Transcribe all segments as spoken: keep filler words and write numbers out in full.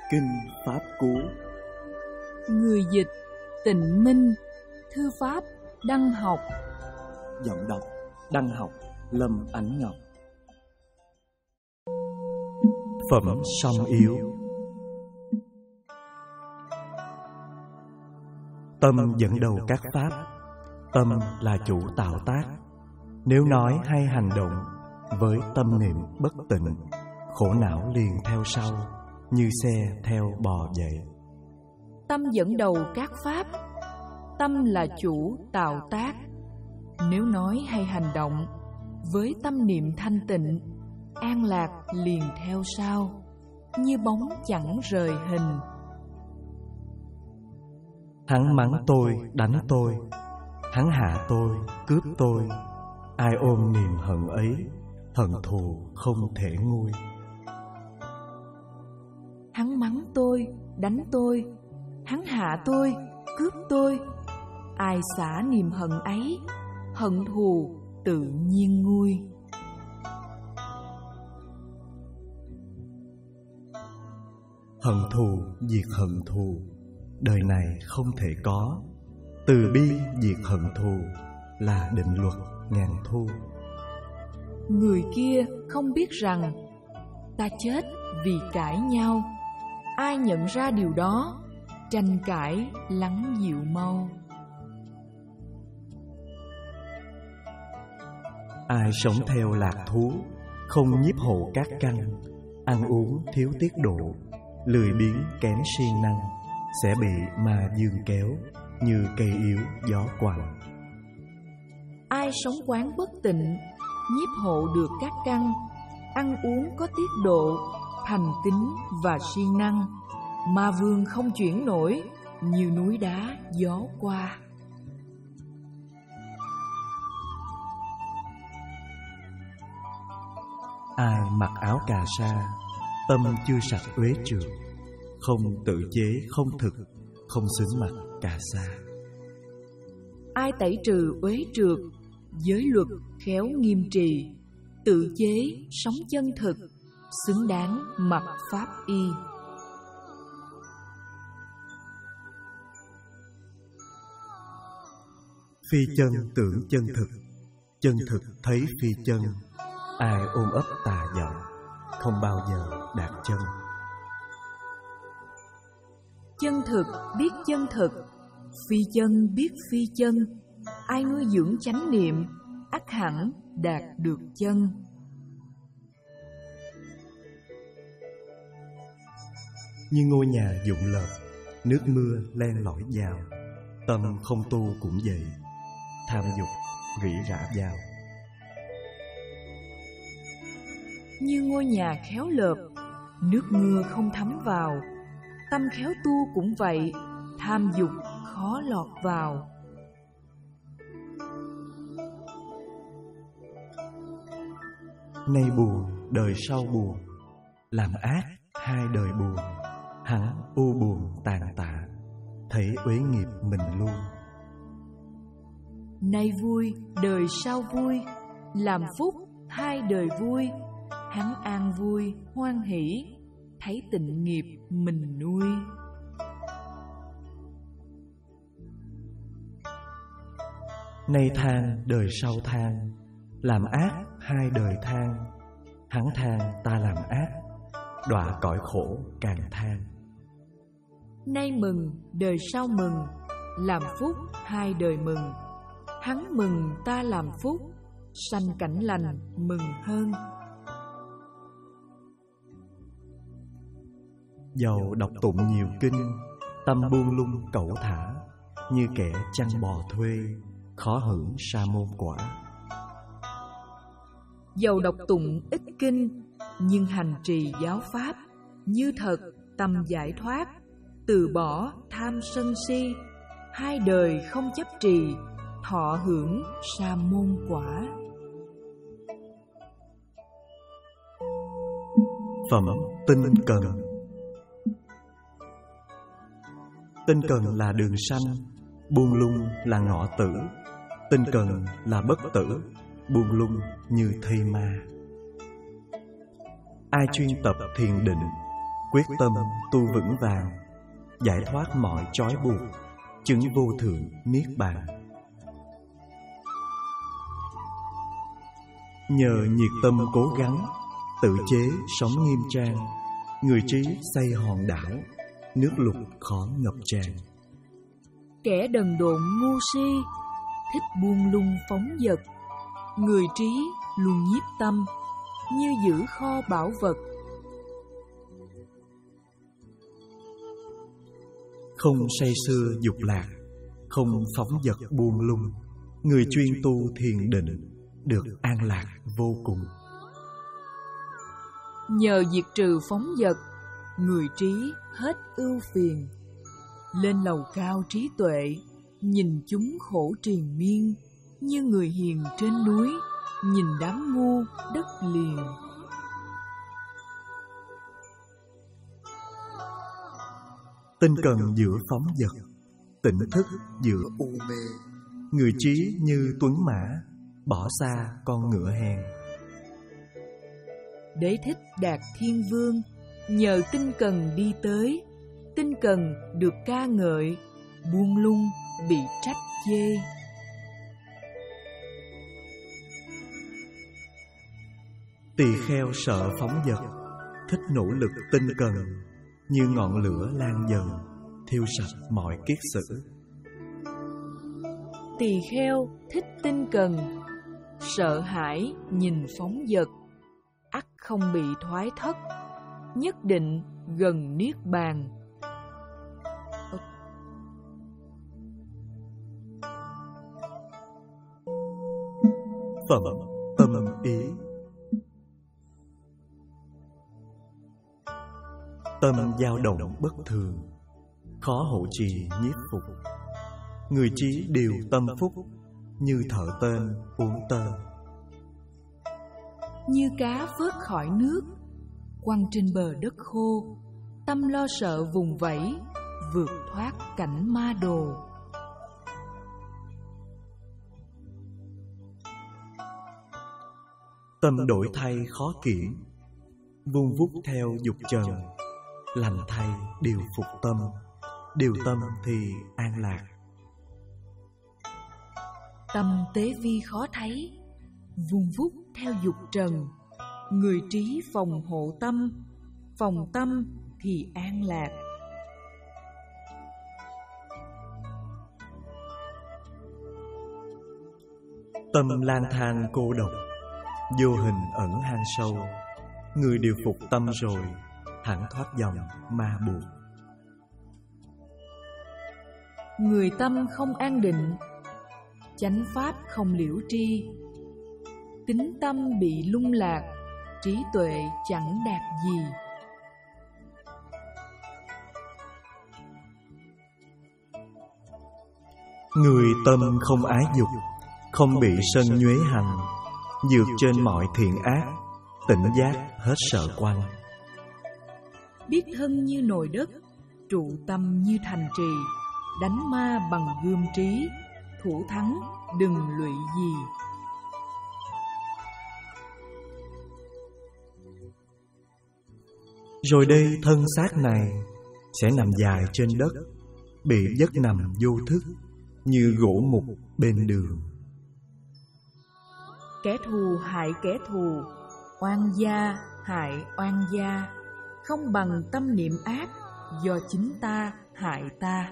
Kinh Pháp Cú. Người dịch Tịnh Minh. Thư pháp Đăng Học. Giọng đọc Đăng Học, Lâm Ánh Ngọc. Phẩm Song Yếu. Tâm dẫn đầu các pháp. Tâm là chủ tạo tác. Nếu nói hay hành động với tâm niệm bất tịnh, khổ não liền theo sau, như xe theo bò dậy. Tâm dẫn đầu các pháp. Tâm là chủ tạo tác. Nếu nói hay hành động với tâm niệm thanh tịnh, an lạc liền theo sau, như bóng chẳng rời hình. Hắn mắng tôi, đánh tôi, hắn hạ tôi, cướp tôi. Ai ôm niềm hận ấy, hận thù không thể nguôi. Hắn mắng tôi, đánh tôi, hắn hạ tôi, cướp tôi. Ai xả niềm hận ấy, hận thù tự nhiên nguôi. Hận thù diệt hận thù, đời này không thể có. Từ bi diệt hận thù là định luật ngàn thu. Người kia không biết rằng ta chết vì cãi nhau. Ai nhận ra điều đó, tranh cãi lắng dịu mau. Ai sống theo lạc thú, không nhiếp hộ các căn, ăn uống thiếu tiết độ, lười biếng kém siêng năng, sẽ bị ma dương kéo như cây yếu gió quằn. Ai sống quán bất tịnh, nhiếp hộ được các căn, ăn uống có tiết độ, thành kính và siêng năng, ma vương không chuyển nổi, như núi đá gió qua. Ai mặc áo cà sa, tâm chưa sạch uế trượt, không tự chế không thực, không xứng mặc cà sa. Ai tẩy trừ uế trượt, giới luật khéo nghiêm trì, tự chế sống chân thực, xứng đáng mặc pháp y. Phi chân tưởng chân thực, chân thực thấy phi chân. Ai ôm ấp tà vọng, không bao giờ đạt chân. Chân thực biết chân thực, phi chân biết phi chân. Ai nuôi dưỡng chánh niệm, ắt hẳn đạt được chân. Như ngôi nhà dụng lợp, nước mưa len lỏi vào. Tâm không tu cũng vậy, tham dục rỉ rả vào. Như ngôi nhà khéo lợp, nước mưa không thấm vào. Tâm khéo tu cũng vậy, tham dục khó lọt vào. Nay buồn, đời sau buồn, làm ác hai đời buồn. Hắn u buồn tàn tạ, thấy uế nghiệp mình luôn. Nay vui, đời sau vui, làm phúc hai đời vui. Hắn an vui, hoan hỷ, thấy tịnh nghiệp mình nuôi. Nay than, đời sau than, làm ác hai đời than. Hắn than ta làm ác, đọa cõi khổ càng than. Nay mừng, đời sau mừng, làm phúc hai đời mừng. Hắn mừng ta làm phúc, sanh cảnh lành mừng hơn. Dầu đọc tụng nhiều kinh, tâm buông lung cẩu thả, như kẻ chăn bò thuê, khó hưởng sa môn quả. Dầu đọc tụng ít kinh, nhưng hành trì giáo pháp, như thật tâm giải thoát, từ bỏ tham sân si, hai đời không chấp trì, thọ hưởng sa môn quả. Phẩm tinh cần. Tinh cần là đường sanh, buông lung là ngọ tử. Tinh cần là bất tử, buông lung như thây ma. Ai chuyên tập thiền định, quyết tâm tu vững vàng, giải thoát mọi trói buộc, chứng vô thượng niết bàn. Nhờ nhiệt tâm cố gắng, tự chế sống nghiêm trang, người trí xây hòn đảo, nước lụt khó ngập tràn. Kẻ đần độn ngu si, thích buông lung phóng dật, người trí luôn nhiếp tâm, như giữ kho bảo vật. Không say sưa dục lạc, không phóng dật buông lung, người chuyên tu thiền định, được an lạc vô cùng. Nhờ diệt trừ phóng dật, người trí hết ưu phiền, lên lầu cao trí tuệ, nhìn chúng khổ triền miên, như người hiền trên núi, nhìn đám ngu đất liền. Tinh cần giữa phóng dật, tỉnh thức giữa u mê, người trí như tuấn mã, bỏ xa con ngựa hèn. Đế thích đạt thiên vương, nhờ tinh cần đi tới, tinh cần được ca ngợi, buông lung bị trách chê. Tỳ kheo sợ phóng dật, thích nỗ lực tinh cần, như ngọn lửa lan dần, thiêu sạch mọi kiết sử. Tỳ kheo thích tinh cần, sợ hãi nhìn phóng dật, ắt không bị thoái thất, nhất định gần niết bàn. Phẩm tâm ý. Tâm dao động bất thường, khó hộ trì nhiếp phục, người trí điều tâm phúc, như thợ tên uống tơ. Như cá vớt khỏi nước, quăng trên bờ đất khô, tâm lo sợ vùng vẫy, vượt thoát cảnh ma đồ. Tâm đổi thay khó kiểm, vun vút theo dục trần, lành thay điều phục tâm, điều tâm thì an lạc. Tâm tế vi khó thấy, vun vút theo dục trần, người trí phòng hộ tâm, phòng tâm thì an lạc. Tâm lang thang cô độc, vô hình ẩn hang sâu, người điều phục tâm rồi, thẳng thoát dòng ma buộc. Người tâm không an định, chánh pháp không liễu tri, tính tâm bị lung lạc, trí tuệ chẳng đạt gì. Người tâm không ái dục, không bị sân nhuế hành, vượt trên mọi thiện ác, tỉnh giác hết sợ quanh. Biết thân như nồi đất, trụ tâm như thành trì, đánh ma bằng gươm trí, thủ thắng đừng lụy gì. Rồi đây thân xác này sẽ nằm dài trên đất, bị giấc nằm vô thức, như gỗ mục bên đường. Kẻ thù hại kẻ thù, oan gia hại oan gia, không bằng tâm niệm ác, do chính ta hại ta.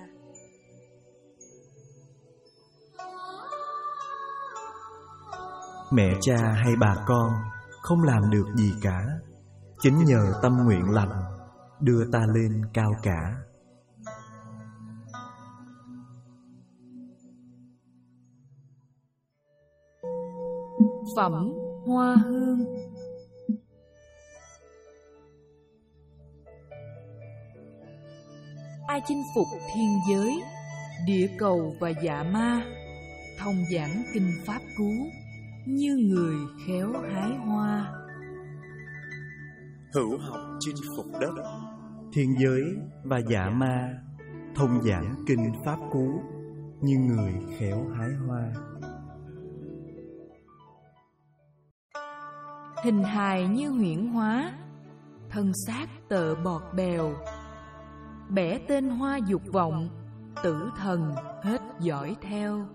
Mẹ cha hay bà con không làm được gì cả, chính nhờ tâm nguyện lành đưa ta lên cao cả. Phẩm hoa hương. Ai chinh phục thiên giới, địa cầu và dạ ma, thông giảng kinh pháp cứu, như người khéo hái hoa. Hữu học chinh phục đất, thiên giới và dạ ma, thông giảng kinh pháp cứu, như người khéo hái hoa. Hình hài như huyễn hóa, thân xác tợ bọt bèo. Bẻ tên hoa dục vọng, tử thần hết dõi theo.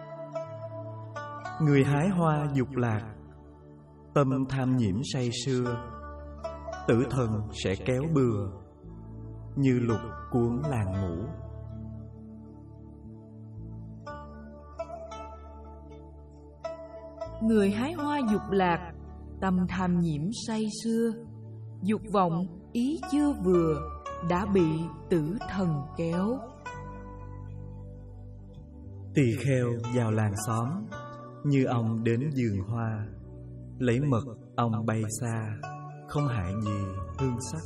Người hái hoa dục lạc, tâm tham nhiễm say sưa, tử thần sẽ kéo bừa, như lục cuốn làng ngủ. Người hái hoa dục lạc, tâm tham nhiễm say sưa, dục vọng ý chưa vừa, đã bị tử thần kéo. Tỳ kheo vào làng xóm, như ong đến vườn hoa, lấy mật ong bay xa, không hại gì hương sắc.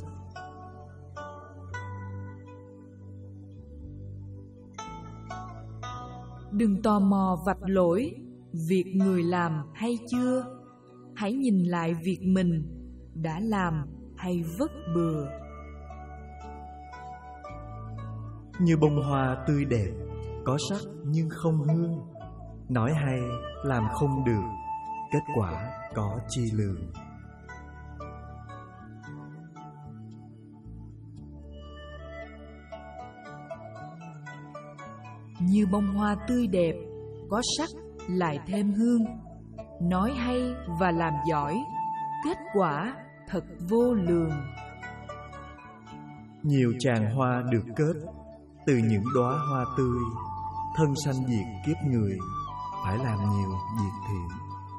Đừng tò mò vạch lỗi việc người làm hay chưa, hãy nhìn lại việc mình đã làm hay vất bừa. Như bông hoa tươi đẹp, có sắc nhưng không hương, nói hay làm không được, kết quả có chi lường. Như bông hoa tươi đẹp, có sắc lại thêm hương, nói hay và làm giỏi, kết quả thật vô lường. Nhiều tràng hoa được kết từ những đóa hoa tươi, thân sanh diệt kiếp người, phải làm nhiều việc thiện.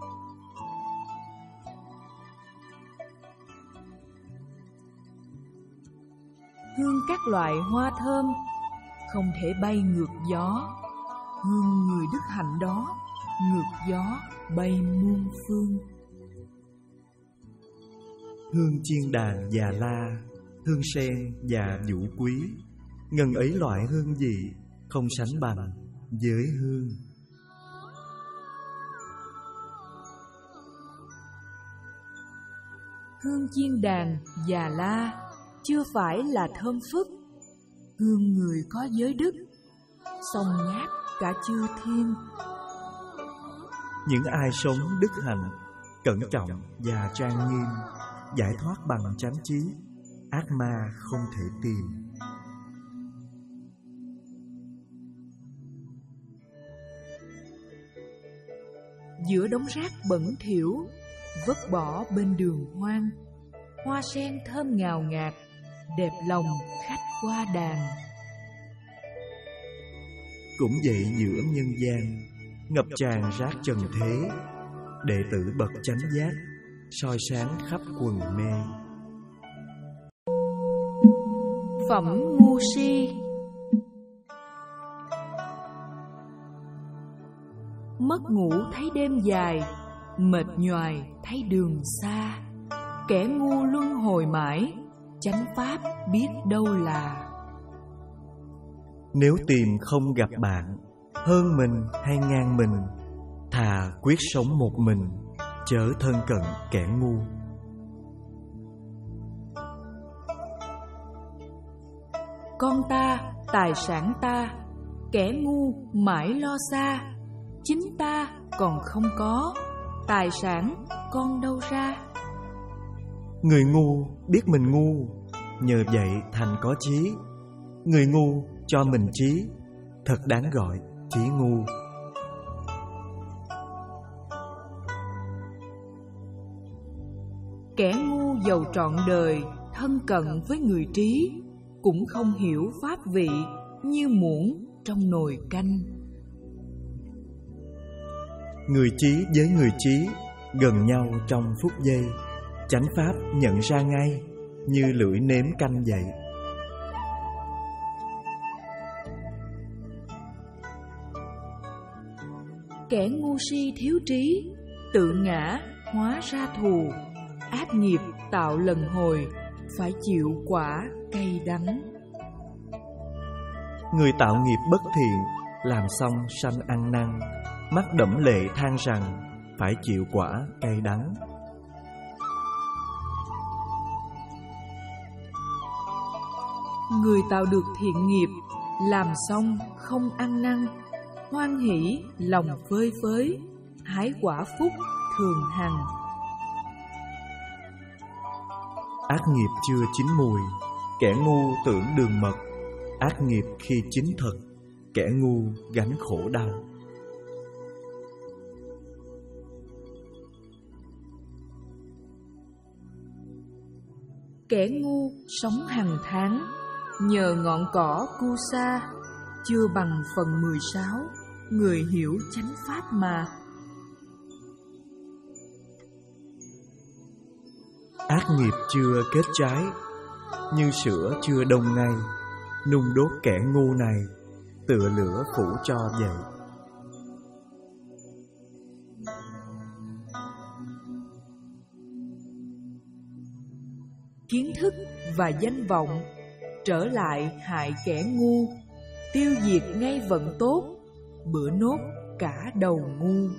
Hương các loại hoa thơm không thể bay ngược gió, hương người đức hạnh đó ngược gió bay muôn phương. Hương chiên đàn già la, hương sen và vũ quý, ngần ấy loại hương gì không sánh bằng với hương. Hương chiên đàn già la chưa phải là thơm phức, hương người có giới đức, song ngát cả chư thiên. Những ai sống đức hạnh, cẩn trọng và trang nghiêm, giải thoát bằng chánh trí, ác ma không thể tìm. Giữa đống rác bẩn thỉu, vứt bỏ bên đường hoang, hoa sen thơm ngào ngạt, đẹp lòng khách qua đàn. Cũng vậy giữa nhân gian, ngập tràn rác trần thế, đệ tử bậc chánh giác, soi sáng khắp quần mê. Phẩm ngu si. Mất ngủ thấy đêm dài, mệt nhoài thấy đường xa, kẻ ngu luân hồi mãi, chánh pháp biết đâu là. Nếu tìm không gặp bạn, hơn mình hay ngang mình, thà quyết sống một mình, chớ thân cận kẻ ngu. Con ta, tài sản ta, kẻ ngu mãi lo xa, chính ta còn không có, tài sản con đâu ra. Người ngu biết mình ngu, nhờ vậy thành có trí. Người ngu cho mình trí, thật đáng gọi trí ngu. Kẻ ngu giàu trọn đời, thân cận với người trí, cũng không hiểu pháp vị như muỗng trong nồi canh. Người trí với người trí gần nhau trong phút giây, chánh pháp nhận ra ngay như lưỡi nếm canh vậy. Kẻ ngu si thiếu trí, tự ngã hóa ra thù, ác nghiệp tạo lần hồi, phải chịu quả cay đắng. Người tạo nghiệp bất thiện, làm xong sanh ăn năn, mắt đẫm lệ than rằng phải chịu quả cay đắng. Người tạo được thiện nghiệp, làm xong không ăn năn, hoan hỷ lòng phơi phới, hái quả phúc thường hằng. Ác nghiệp chưa chín mùi, kẻ ngu tưởng đường mật. Ác nghiệp khi chín thật, kẻ ngu gánh khổ đau. Kẻ ngu sống hàng tháng, nhờ ngọn cỏ cu sa, chưa bằng phần mười sáu, người hiểu chánh pháp mà. Ác nghiệp chưa kết trái, như sữa chưa đông ngay, nung đốt kẻ ngu này, tựa lửa phủ cho vậy. Kiến thức và danh vọng trở lại hại kẻ ngu, tiêu diệt ngay vận tốt, bữa nốt cả đầu ngu.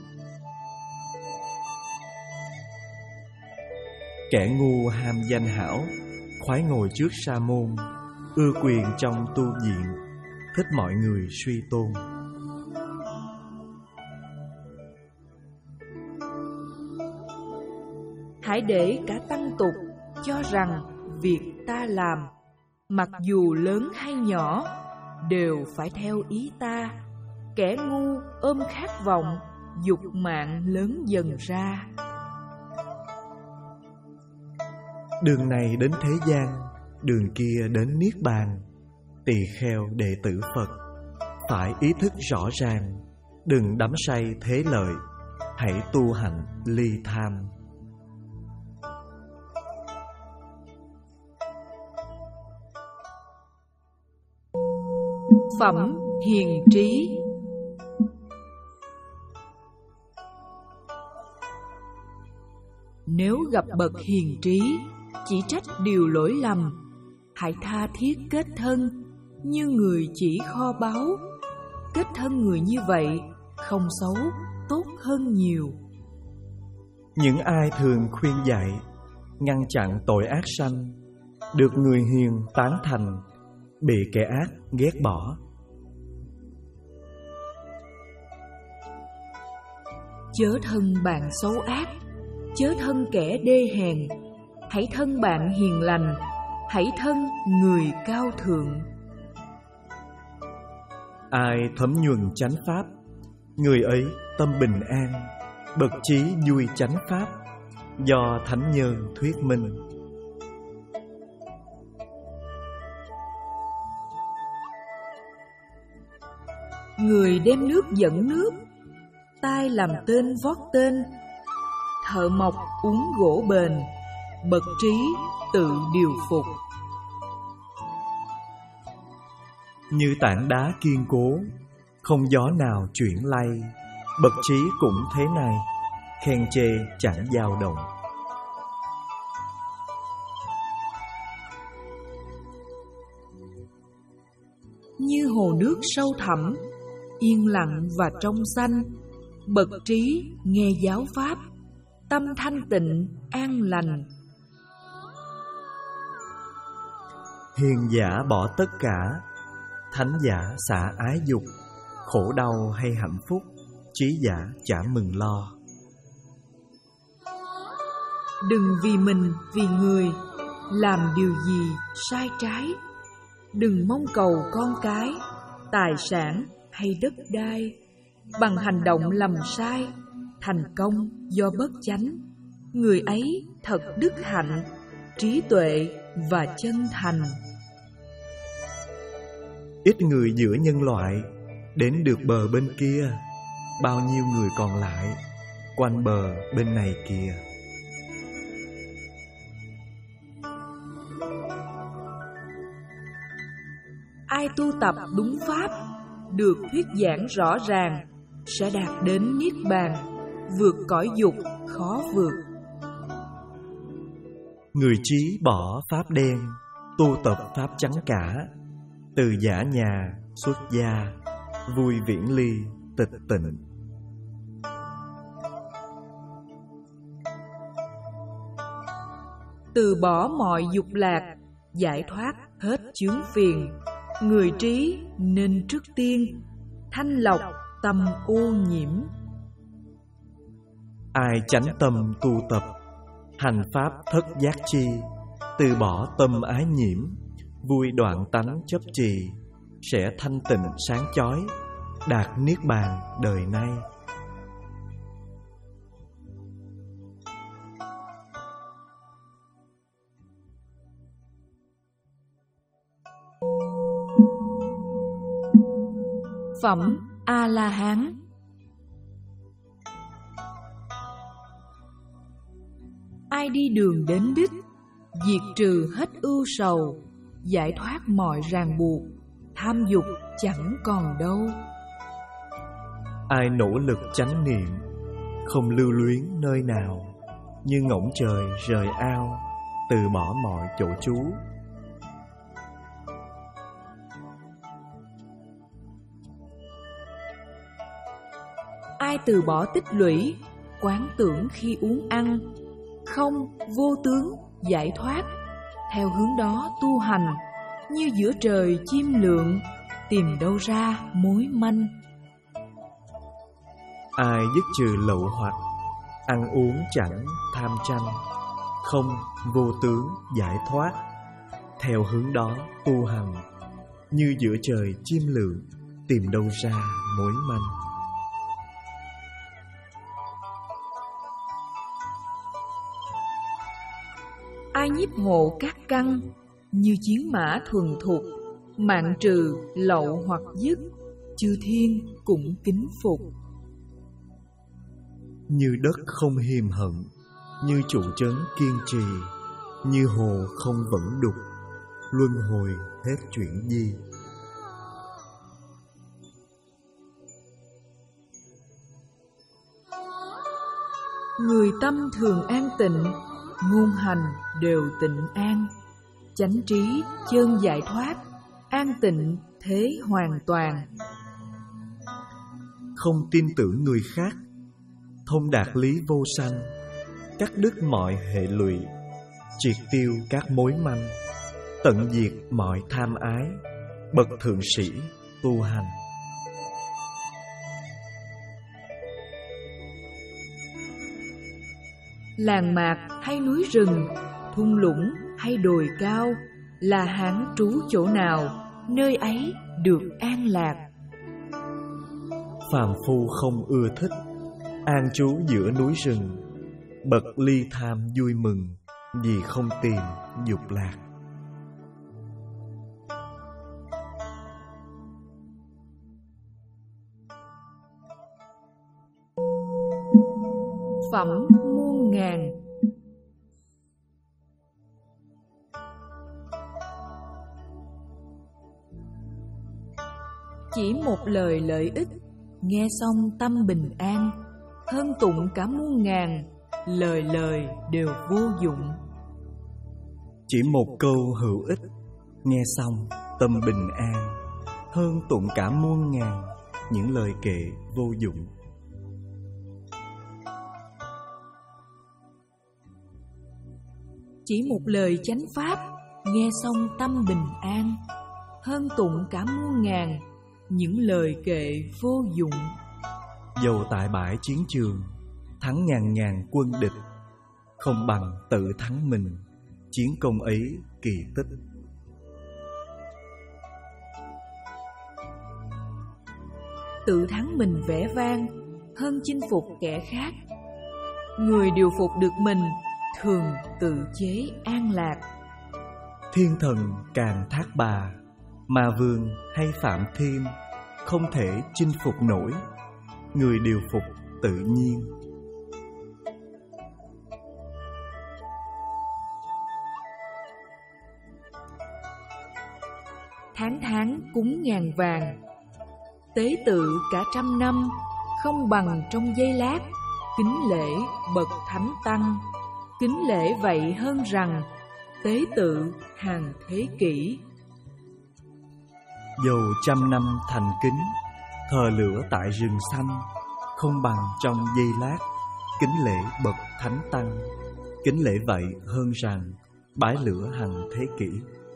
Kẻ ngu ham danh hảo, khoái ngồi trước sa môn, ưa quyền trong tu viện, thích mọi người suy tôn. Hãy để cả tăng tục cho rằng việc ta làm, mặc dù lớn hay nhỏ, đều phải theo ý ta. Kẻ ngu ôm khát vọng, dục mạng lớn dần ra. Đường này đến thế gian, đường kia đến niết bàn. Tỳ kheo đệ tử Phật phải ý thức rõ ràng, đừng đắm say thế lợi, hãy tu hành ly tham. Phẩm hiền trí. Nếu gặp bậc hiền trí, chỉ trách điều lỗi lầm, hãy tha thiết kết thân, như người chỉ kho báu. Kết thân người như vậy, không xấu, tốt hơn nhiều. Những ai thường khuyên dạy, ngăn chặn tội ác sanh, được người hiền tán thành, bị kẻ ác ghét bỏ. Chớ thân bạn xấu ác, chớ thân kẻ đê hèn, hãy thân bạn hiền lành, hãy thân người cao thượng. Ai thấm nhuần chánh pháp, người ấy tâm bình an, bậc trí vui chánh pháp, do thánh nhân thuyết minh. Người đem nước dẫn nước, tai làm tên vót tên, thợ mộc uống gỗ bền, bậc trí tự điều phục. Như tảng đá kiên cố, không gió nào chuyển lay, bậc trí cũng thế này, khen chê chẳng dao động. Như hồ nước sâu thẳm, yên lặng và trong xanh, bậc trí nghe giáo pháp, tâm thanh tịnh an lành. Hiền giả bỏ tất cả, thánh giả xả ái dục, khổ đau hay hạnh phúc, trí giả chả mừng lo. Đừng vì mình, vì người, làm điều gì sai trái. Đừng mong cầu con cái, tài sản hay đất đai. Bằng hành động lầm sai, thành công do bất chánh. Người ấy thật đức hạnh, trí tuệ và chân thành. Ít người giữa nhân loại đến được bờ bên kia, bao nhiêu người còn lại quanh bờ bên này kìa. Ai tu tập đúng pháp, được thuyết giảng rõ ràng, sẽ đạt đến niết bàn, vượt cõi dục khó vượt. Người trí bỏ pháp đen, tu tập pháp trắng cả, từ giả nhà xuất gia, vui viễn ly tịch tịnh. Từ bỏ mọi dục lạc, giải thoát hết chướng phiền. Người trí nên trước tiên thanh lọc tâm ô nhiễm. Ai chánh tâm tu tập, hành pháp thất giác chi, từ bỏ tâm ái nhiễm, vui đoạn tánh chấp trì, sẽ thanh tịnh sáng chói, đạt niết bàn đời nay. Phẩm A-la-hán. Ai đi đường đến đích, diệt trừ hết ưu sầu, giải thoát mọi ràng buộc, tham dục chẳng còn đâu. Ai nỗ lực chánh niệm, không lưu luyến nơi nào, như ngỗng trời rời ao, từ bỏ mọi chỗ trú. Ai từ bỏ tích lũy, quán tưởng khi uống ăn, không vô tướng giải thoát, theo hướng đó tu hành, như giữa trời chim lượn, tìm đâu ra mối manh. Ai dứt trừ lậu hoặc, ăn uống chẳng tham tranh, không vô tướng giải thoát, theo hướng đó tu hành, như giữa trời chim lượn, tìm đâu ra mối manh. Ai nhiếp hộ các căn, như chiến mã thuần thục, mạng trừ lậu hoặc dứt, chư thiên cũng kính phục. Như đất không hiềm hận, như trụ trấn kiên trì, như hồ không vẫn đục, luân hồi hết chuyện gì. Người tâm thường an tịnh, ngôn hành đều tịnh an, chánh trí chân giải thoát, an tịnh thế hoàn toàn. Không tin tưởng người khác, thông đạt lý vô sanh, cắt đứt mọi hệ lụy, triệt tiêu các mối manh, tận diệt mọi tham ái, bậc thượng sĩ tu hành. Làng mạc hay núi rừng, thung lũng hay đồi cao, là hán trú chỗ nào, nơi ấy được an lạc. Phàm phu không ưa thích an trú giữa núi rừng, bậc ly tham vui mừng, vì không tìm dục lạc. Phẩm muôn ngàn. Chỉ một lời lợi ích, nghe xong tâm bình an, hơn tụng cả muôn ngàn, lời lời đều vô dụng. Chỉ một câu hữu ích, nghe xong tâm bình an, hơn tụng cả muôn ngàn, những lời kệ vô dụng. Chỉ một lời chánh pháp, nghe xong tâm bình an, hơn tụng cả muôn ngàn, những lời kệ vô dụng. Dầu tại bãi chiến trường, thắng ngàn ngàn quân địch, không bằng tự thắng mình, chiến công ấy kỳ tích. Tự thắng mình vẻ vang, hơn chinh phục kẻ khác. Người điều phục được mình, thường tự chế an lạc. Thiên thần càng thác bà, mà vương hay phạm thiên, không thể chinh phục nổi, người điều phục tự nhiên. Tháng tháng cúng ngàn vàng, tế tự cả trăm năm, không bằng trong giây lát, kính lễ bậc thánh tăng. Kính lễ vậy hơn rằng, tế tự hàng thế kỷ. Dầu trăm năm thành kính, thờ lửa tại rừng xanh, không bằng trong giây lát, kính lễ bậc thánh tăng. Kính lễ vậy hơn rằng, bái lửa hàng thế kỷ.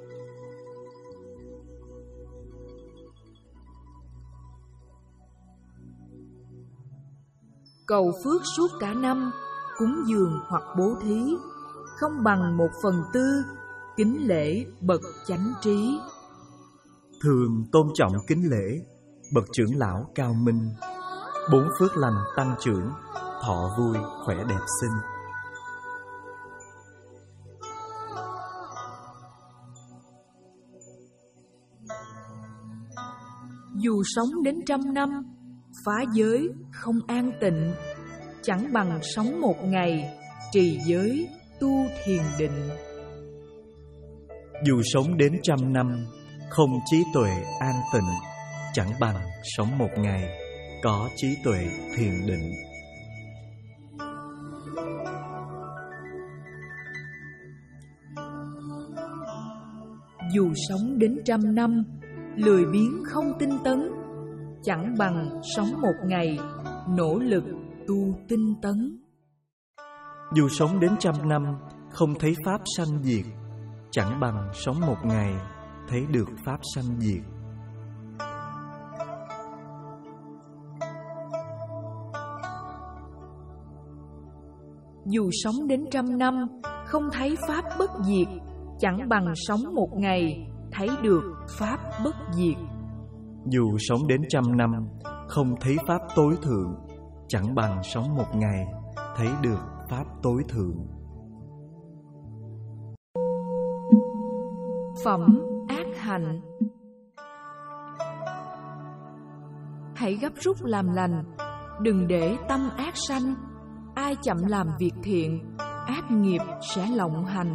Cầu phước suốt cả năm, cúng dường hoặc bố thí, không bằng một phần tư, kính lễ bậc chánh trí. Thường tôn trọng kính lễ bậc trưởng lão cao minh. Bốn phước lành tăng trưởng, thọ vui khỏe đẹp xinh. Dù sống đến trăm năm, phá giới không an tịnh, chẳng bằng sống một ngày, trì giới tu thiền định. Dù sống đến trăm năm, không trí tuệ an tịnh, chẳng bằng sống một ngày, có trí tuệ thiền định. Dù sống đến trăm năm, lười biếng không tinh tấn, chẳng bằng sống một ngày, nỗ lực tu tinh tấn. Dù sống đến trăm năm, không thấy pháp sanh diệt, chẳng bằng sống một ngày, thấy được pháp sanh diệt. Dù sống đến trăm năm, không thấy pháp bất diệt, chẳng bằng sống một ngày, thấy được pháp bất diệt. Dù sống đến trăm năm, không thấy pháp tối thượng, chẳng bằng sống một ngày, thấy được pháp tối thượng. Phẩm ác hạnh. Hãy gấp rút làm lành, đừng để tâm ác sanh. Ai chậm làm việc thiện, ác nghiệp sẽ lộng hành.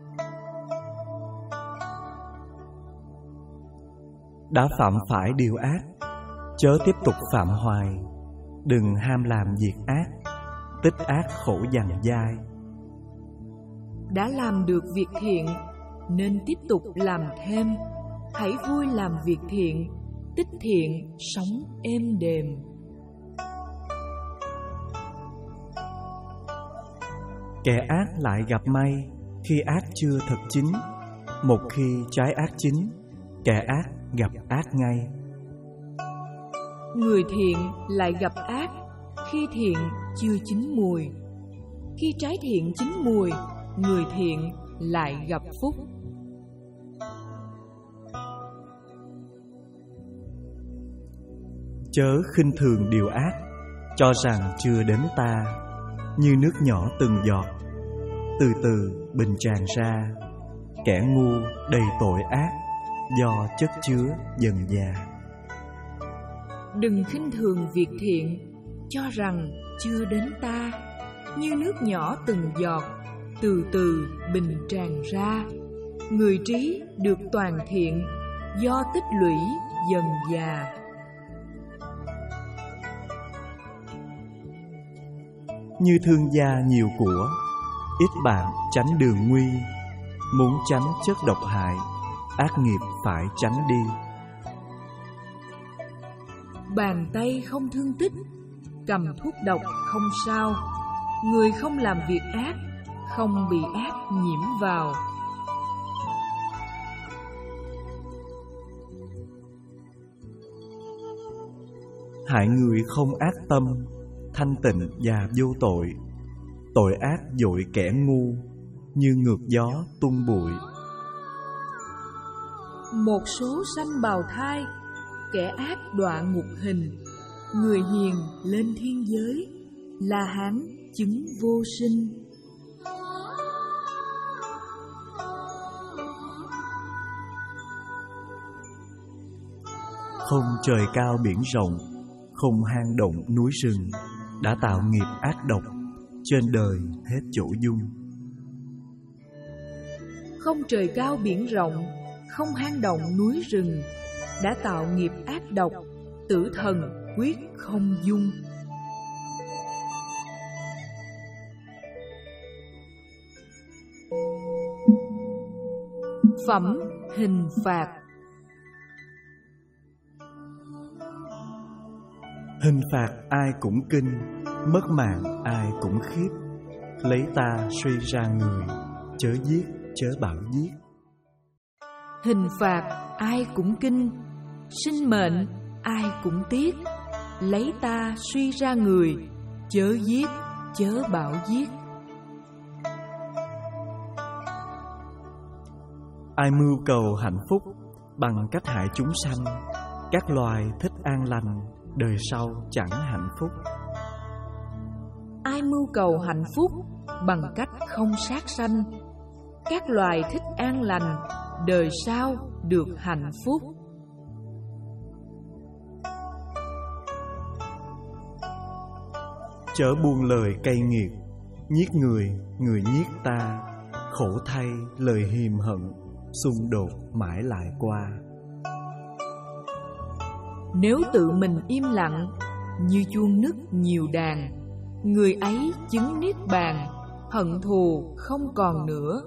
Đã phạm phải điều ác, chớ tiếp tục phạm hoài. Đừng ham làm việc ác, tích ác khổ dằn dai. Đã làm được việc thiện, nên tiếp tục làm thêm. Hãy vui làm việc thiện, tích thiện, sống êm đềm. Kẻ ác lại gặp may, khi ác chưa thật chín. Một khi trái ác chín, kẻ ác gặp ác ngay. Người thiện lại gặp ác, khi thiện chưa chín mùi. Khi trái thiện chín mùi, người thiện lại gặp phúc. Chớ khinh thường điều ác, cho rằng chưa đến ta. Như nước nhỏ từng giọt, từ từ bình tràn ra. Kẻ ngu đầy tội ác, do chất chứa dần dà. Đừng khinh thường việc thiện, cho rằng chưa đến ta. Như nước nhỏ từng giọt, từ từ bình tràn ra. Người trí được toàn thiện, do tích lũy dần dà. Như thương gia nhiều của, ít bạn tránh đường nguy. Muốn tránh chất độc hại, ác nghiệp phải tránh đi. Bàn tay không thương tích, cầm thuốc độc không sao. Người không làm việc ác, không bị ác nhiễm vào. Hại người không ác tâm, thanh tịnh và vô tội. Tội ác dội kẻ ngu, như ngược gió tung bụi. Một số sanh bào thai, kẻ ác đọa ngục hình. Người hiền lên thiên giới, La Hán chứng vô sinh. Không trời cao biển rộng, không hang động núi rừng. Đã tạo nghiệp ác độc, trên đời hết chỗ dung. Không trời cao biển rộng, không hang động núi rừng. Đã tạo nghiệp ác độc, tử thần quyết không dung. Phẩm hình phạt. Hình phạt ai cũng kinh, mất mạng ai cũng khiếp. Lấy ta suy ra người, chớ giết, chớ bảo giết. Hình phạt ai cũng kinh, sinh mệnh ai cũng tiếc. Lấy ta suy ra người, chớ giết, chớ bảo giết. Ai mưu cầu hạnh phúc bằng cách hại chúng sanh, các loài thích an lành, đời sau chẳng hạnh phúc. Ai mưu cầu hạnh phúc bằng cách không sát sanh, các loài thích an lành, đời sau được hạnh phúc. Chớ buông lời cay nghiệt, nhiếc người, người nhiếc ta. Khổ thay lời hiềm hận, xung đột mãi lại qua. Nếu tự mình im lặng, như chuông nức nhiều đàn, người ấy chứng niết bàn, hận thù không còn nữa.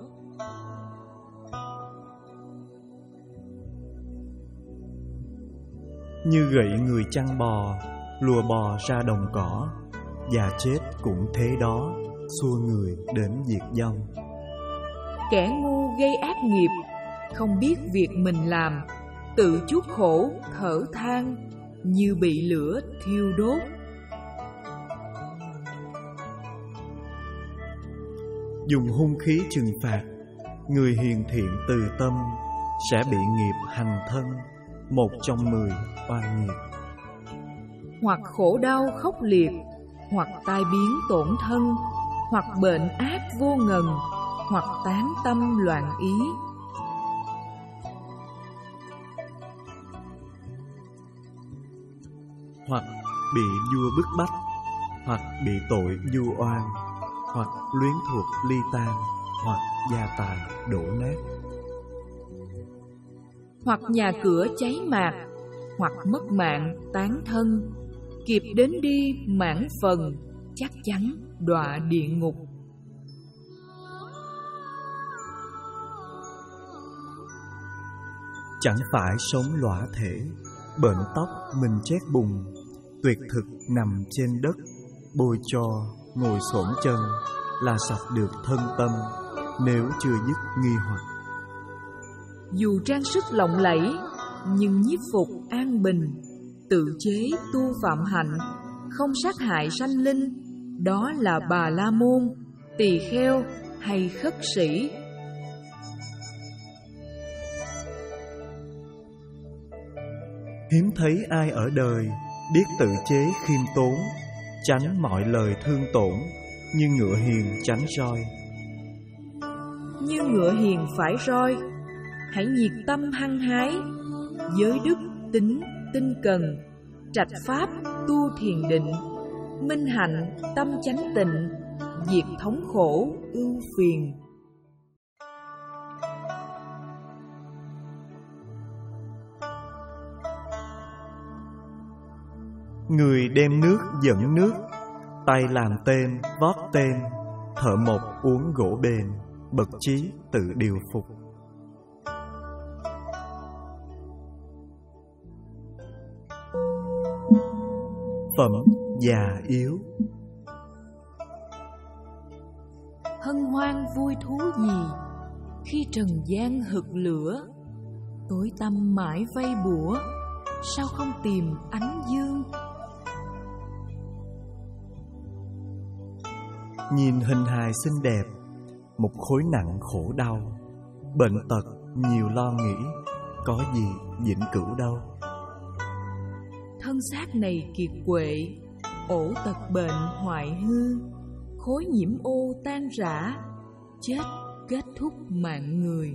Như gậy người chăn bò, lùa bò ra đồng cỏ, già chết cũng thế đó, xua người đến diệt vong. Kẻ ngu gây ác nghiệp, không biết việc mình làm, tự chuốc khổ thở than, như bị lửa thiêu đốt. Dùng hung khí trừng phạt, người hiền thiện từ tâm sẽ bị nghiệp hành thân, một trong mười oan nghiệp. Hoặc khổ đau khốc liệt, hoặc tai biến tổn thân, hoặc bệnh ác vô ngần, hoặc tán tâm loạn ý. Hoặc bị vua bức bách, hoặc bị tội vu oan, hoặc luyến thuộc ly tan, hoặc gia tài đổ nát. Hoặc nhà cửa cháy mạt, hoặc mất mạng tán thân, kịp đến đi mãn phần, chắc chắn đọa địa ngục. Chẳng phải sống lõa thể, bệnh tóc mình chét bùn, tuyệt thực nằm trên đất, bôi cho ngồi xổm chân là sạch được thân tâm, nếu chưa dứt nghi hoặc. Dù trang sức lộng lẫy, nhưng nhiếp phục an bình, tự chế tu phạm hạnh, không sát hại sanh linh, đó là Bà La Môn, tỳ kheo hay khất sĩ. Hiếm thấy ai ở đời biết tự chế khiêm tốn, tránh mọi lời thương tổn, như ngựa hiền tránh roi. Như ngựa hiền phải roi, hãy nhiệt tâm hăng hái, giới đức tính tinh cần, trạch pháp tu thiền định, minh hạnh tâm chánh tịnh, diệt thống khổ ưu phiền. Người đem nước dẫn nước, tay làm tên vót tên, thợ mộc uống gỗ bền, bậc trí tự điều phục. Phẩm già yếu. Hân hoan vui thú gì khi trần gian hực lửa, tối tăm mãi vây bủa, sao không tìm ánh dương. Nhìn hình hài xinh đẹp, một khối nặng khổ đau, bệnh tật nhiều lo nghĩ, có gì vĩnh cửu đâu. Thân xác này kiệt quệ, ổ tật bệnh hoại hư, khối nhiễm ô tan rã, chết kết thúc mạng người.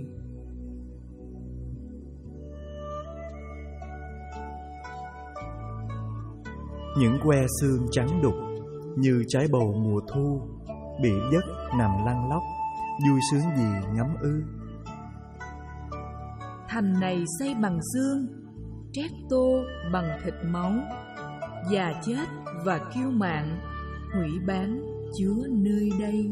Những que xương trắng đục như trái bầu mùa thu, bị giấc nằm lăn lóc, vui sướng gì ngắm ư. Thành này xây bằng xương, trét tô bằng thịt máu, già chết và kiêu mạn, hủy bán chứa nơi đây.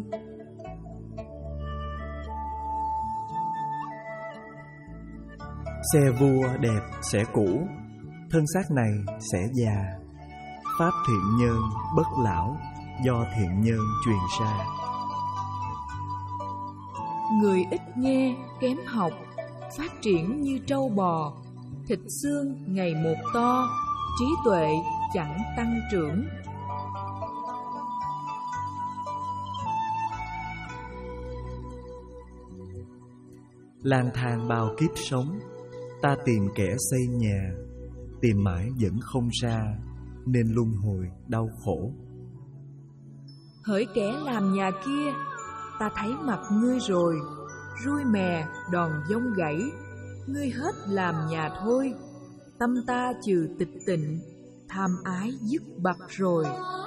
Xe vua đẹp sẽ cũ, thân xác này sẽ già. Pháp thiện nhân bất lão, do thiện nhân truyền ra. Người ít nghe kém học, phát triển như trâu bò, thịt xương ngày một to, trí tuệ chẳng tăng trưởng. lang thang bao kiếp sống, ta tìm kẻ xây nhà, tìm mãi vẫn không ra, nên luân hồi đau khổ. Hỡi kẻ làm nhà kia, ta thấy mặt ngươi rồi, rui mè đòn dông gãy, ngươi hết làm nhà thôi, tâm ta trừ tịch tịnh, tham ái dứt bặt rồi.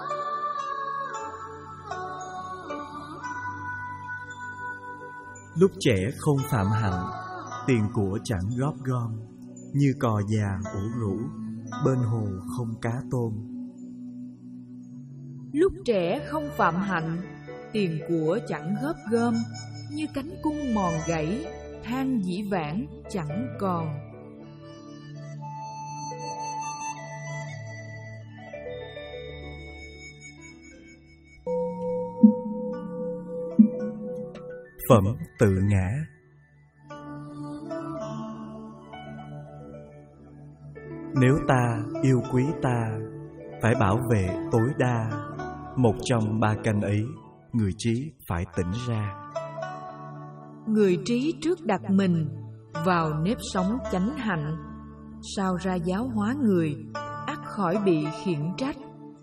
Lúc trẻ không phạm hạnh, tiền của chẳng góp gom, như cò già ủ rũ, bên hồ không cá tôm. Lúc trẻ không phạm hạnh, tiền của chẳng góp gom, như cánh cung mòn gãy, than dĩ vãng chẳng còn. Phẩm tự ngã. Nếu ta yêu quý ta, phải bảo vệ tối đa. Một trong ba canh ấy, người trí phải tỉnh ra. Người trí trước đặt mình vào nếp sống chánh hạnh, sao ra giáo hóa người, ắt khỏi bị khiển trách.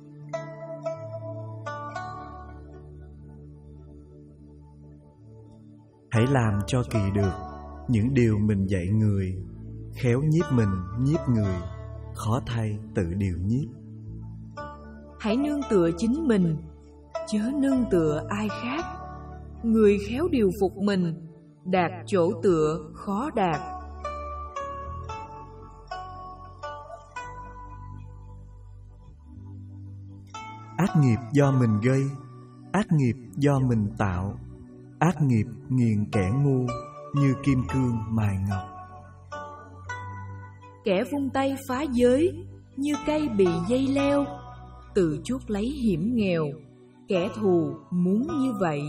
Hãy làm cho kỳ được những điều mình dạy người, khéo nhiếp mình nhiếp người, khó thay tự điều nhiếp. Hãy nương tựa chính mình, chớ nương tựa ai khác. Người khéo điều phục mình, đạt chỗ tựa khó đạt. Ác nghiệp do mình gây, ác nghiệp do mình tạo. Ác nghiệp nghiền kẻ ngu, như kim cương mài ngọc. Kẻ vung tay phá giới, như cây bị dây leo, tự chuốc lấy hiểm nghèo, kẻ thù muốn như vậy.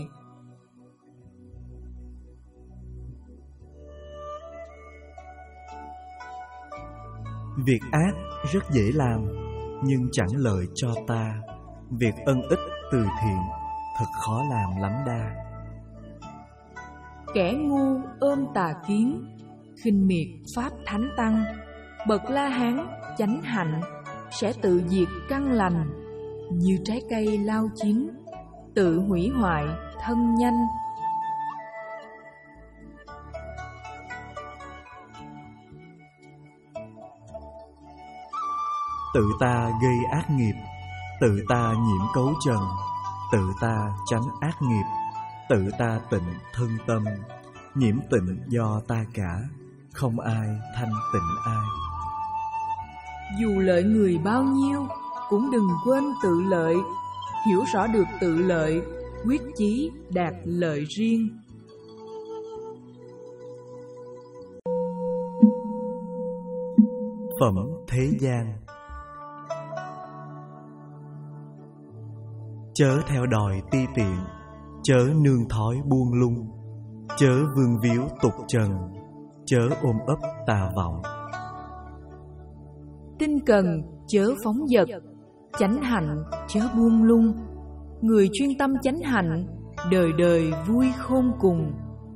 Việc ác rất dễ làm, nhưng chẳng lợi cho ta. Việc ân ích từ thiện thật khó làm lắm đa. Kẻ ngu ôm tà kiến, khinh miệt pháp thánh tăng. Bậc La Hán chánh hạnh, sẽ tự diệt căn lành. Như trái cây lao chín, tự hủy hoại thân nhanh. Tự ta gây ác nghiệp, tự ta nhiễm cấu trần, tự ta tránh ác nghiệp, tự ta tịnh thân tâm. Nhiễm tịnh do ta cả, không ai thanh tịnh ai. Dù lợi người bao nhiêu, cũng đừng quên tự lợi. Hiểu rõ được tự lợi, quyết chí đạt lợi riêng. Phẩm thế gian. Chớ theo đòi ti tiện, chớ nương thói buông lung, chớ vương víu tục trần, chớ ôm ấp tà vọng. Tinh cần chớ phóng dật, chánh hạnh chớ buông lung. Người chuyên tâm chánh hạnh, đời đời vui khôn cùng.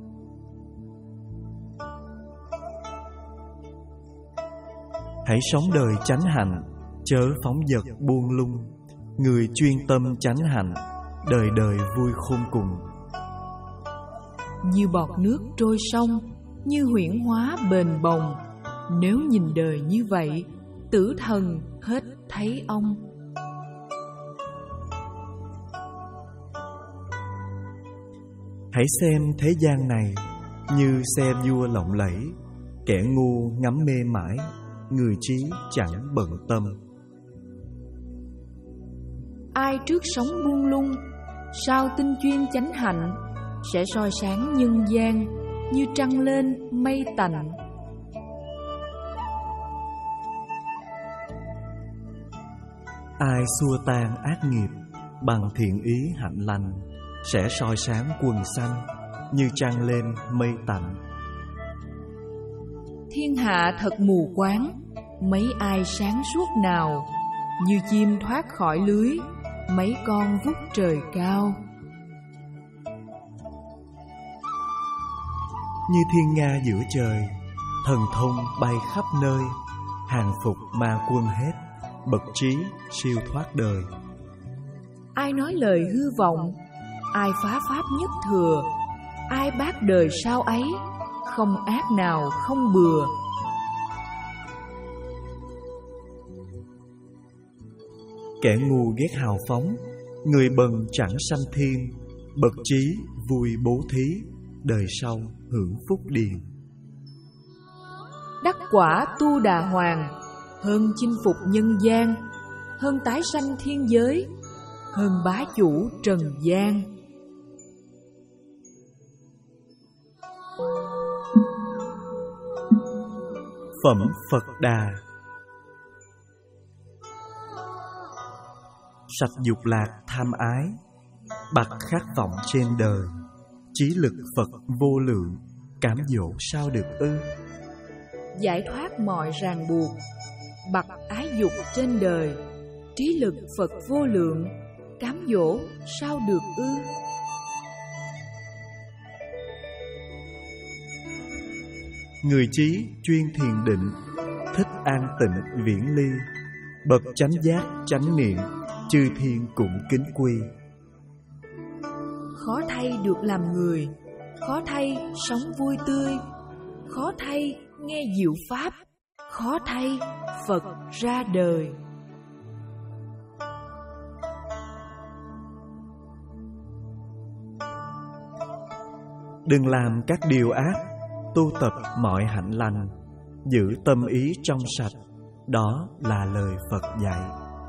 Hãy sống đời chánh hạnh, chớ phóng dật buông lung. Người chuyên tâm chánh hạnh, đời đời vui khôn cùng. Như bọt nước trôi sông, như huyễn hóa bền bồng. Nếu nhìn đời như vậy, tử thần hết thấy ông. Hãy xem thế gian này như xe vua lộng lẫy. Kẻ ngu ngắm mê mãi, người trí chẳng bận tâm. Ai trước sống buông lung, sao tinh chuyên chánh hạnh, sẽ soi sáng nhân gian như trăng lên mây tạnh. Ai xua tan ác nghiệp bằng thiện ý hạnh lành, sẽ soi sáng quần xanh như trăng lên mây tạnh. Thiên hạ thật mù quáng, mấy ai sáng suốt nào. Như chim thoát khỏi lưới, mấy con vút trời cao. như thiên nga giữa trời, thần thông bay khắp nơi, hàng phục ma quân hết, bậc trí siêu thoát đời. Ai nói lời hư vọng, ai phá pháp nhất thừa, ai bác đời sau ấy, không ác nào không bừa. Kẻ ngu ghét hào phóng, người bần chẳng sanh thiên, bậc trí vui bố thí, đời sau hưởng phúc điền. Đắc quả tu đà hoàng, hơn chinh phục nhân gian, hơn tái sanh thiên giới, hơn bá chủ trần gian. Phẩm Phật Đà. Sạch dục lạc tham ái, bặt khát vọng trên đời, trí lực Phật vô lượng, cám dỗ sao được ư? Giải thoát mọi ràng buộc, bặt ái dục trên đời, trí lực Phật vô lượng, cám dỗ sao được ư? Người trí chuyên thiền định, thích an tịnh viễn ly, bậc chánh giác chánh niệm, chư thiên cũng kính quy. Khó thay được làm người, khó thay sống vui tươi, khó thay nghe diệu pháp, khó thay Phật ra đời. Đừng làm các điều ác, tu tập mọi hạnh lành, giữ tâm ý trong sạch, đó là lời Phật dạy.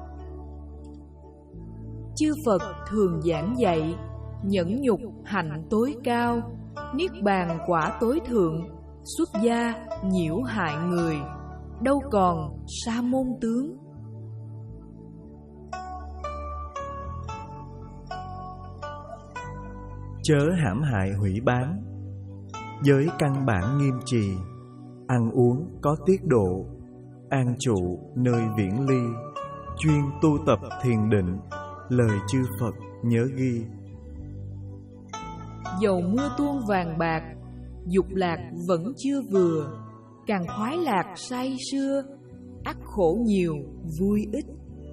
Chư Phật thường giảng dạy, nhẫn nhục hạnh tối cao, niết bàn quả tối thượng, xuất gia nhiễu hại người, đâu còn sa môn tướng. Chớ hãm hại hủy bán, giới căn bản nghiêm trì, ăn uống có tiết độ, an trụ nơi viễn ly, chuyên tu tập thiền định, lời chư Phật nhớ ghi. Dầu mưa tuôn vàng bạc, dục lạc vẫn chưa vừa, càng khoái lạc say sưa, ắt khổ nhiều vui ít.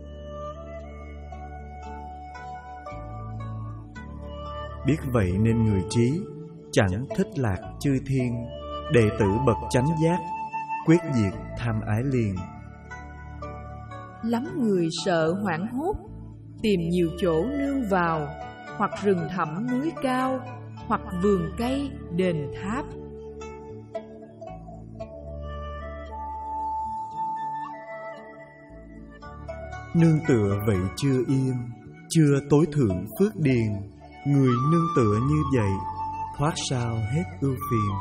Biết vậy nên người trí chẳng thích lạc chư thiên, đệ tử bậc chánh giác quyết diệt tham ái liền. Lắm người sợ hoảng hốt, tìm nhiều chỗ nương vào, hoặc rừng thẳm núi cao, hoặc vườn cây đền tháp. Nương tựa vậy chưa yên, chưa tối thượng phước điền, người nương tựa như vậy, thoát sao hết ưu phiền.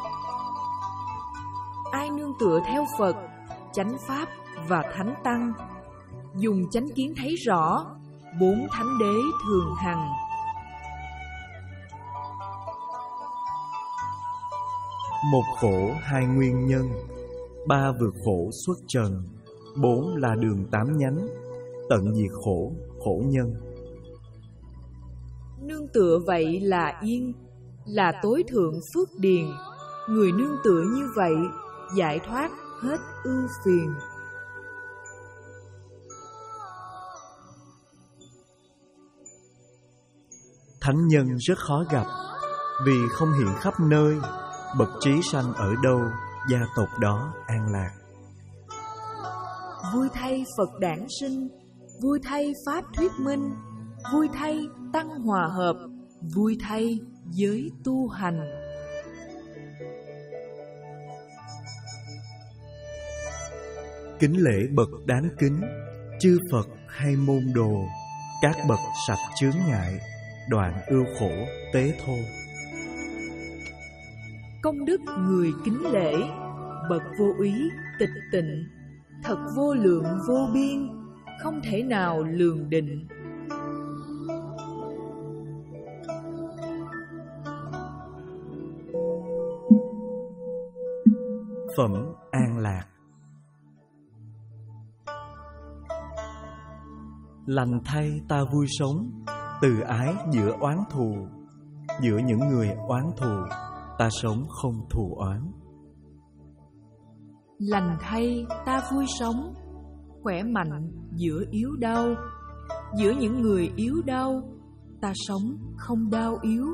Ai nương tựa theo Phật, chánh pháp và thánh tăng, dùng chánh kiến thấy rõ, bốn thánh đế thường hằng. Một khổ hai nguyên nhân, ba vượt khổ xuất trần, bốn là đường tám nhánh, tận diệt khổ, khổ nhân. Nương tựa vậy là yên, là tối thượng phước điền, người nương tựa như vậy, giải thoát hết ưu phiền. Thánh nhân rất khó gặp, vì không hiện khắp nơi, bậc trí sanh ở đâu, gia tộc đó an lạc. Vui thay Phật đản sinh, vui thay Pháp thuyết minh, vui thay Tăng hòa hợp, vui thay giới tu hành. Kính lễ bậc đáng kính, chư Phật hay môn đồ, các bậc sạch chướng ngại, đoạn ưu khổ tế thô. Công đức người kính lễ, bậc vô úy tịch tịnh, thật vô lượng vô biên, không thể nào lường định. Phẩm an lạc. Lành thay ta vui sống, từ ái giữa oán thù, giữa những người oán thù, ta sống không thù oán. Lành thay ta vui sống, khỏe mạnh giữa yếu đau. Giữa những người yếu đau, ta sống không đau yếu.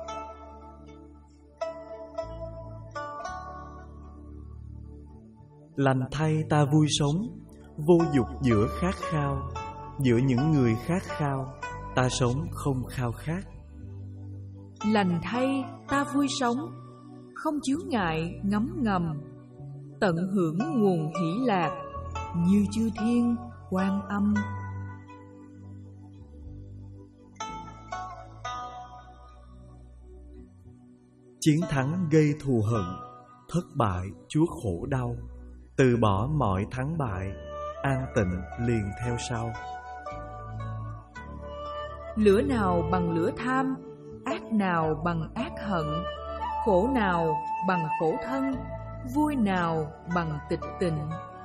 Lành thay ta vui sống, vô dục giữa khát khao. Giữa những người khát khao, ta sống không khao khát. Lành thay ta vui sống, không chướng ngại ngấm ngầm. Tận hưởng nguồn hỷ lạc, như chư thiên Quan Âm. Chiến thắng gây thù hận, thất bại chuốc khổ đau. Từ bỏ mọi thắng bại, an tịnh liền theo sau. Lửa nào bằng lửa tham, ác nào bằng ác hận. Khổ nào bằng khổ thân, vui nào bằng tịch tịnh.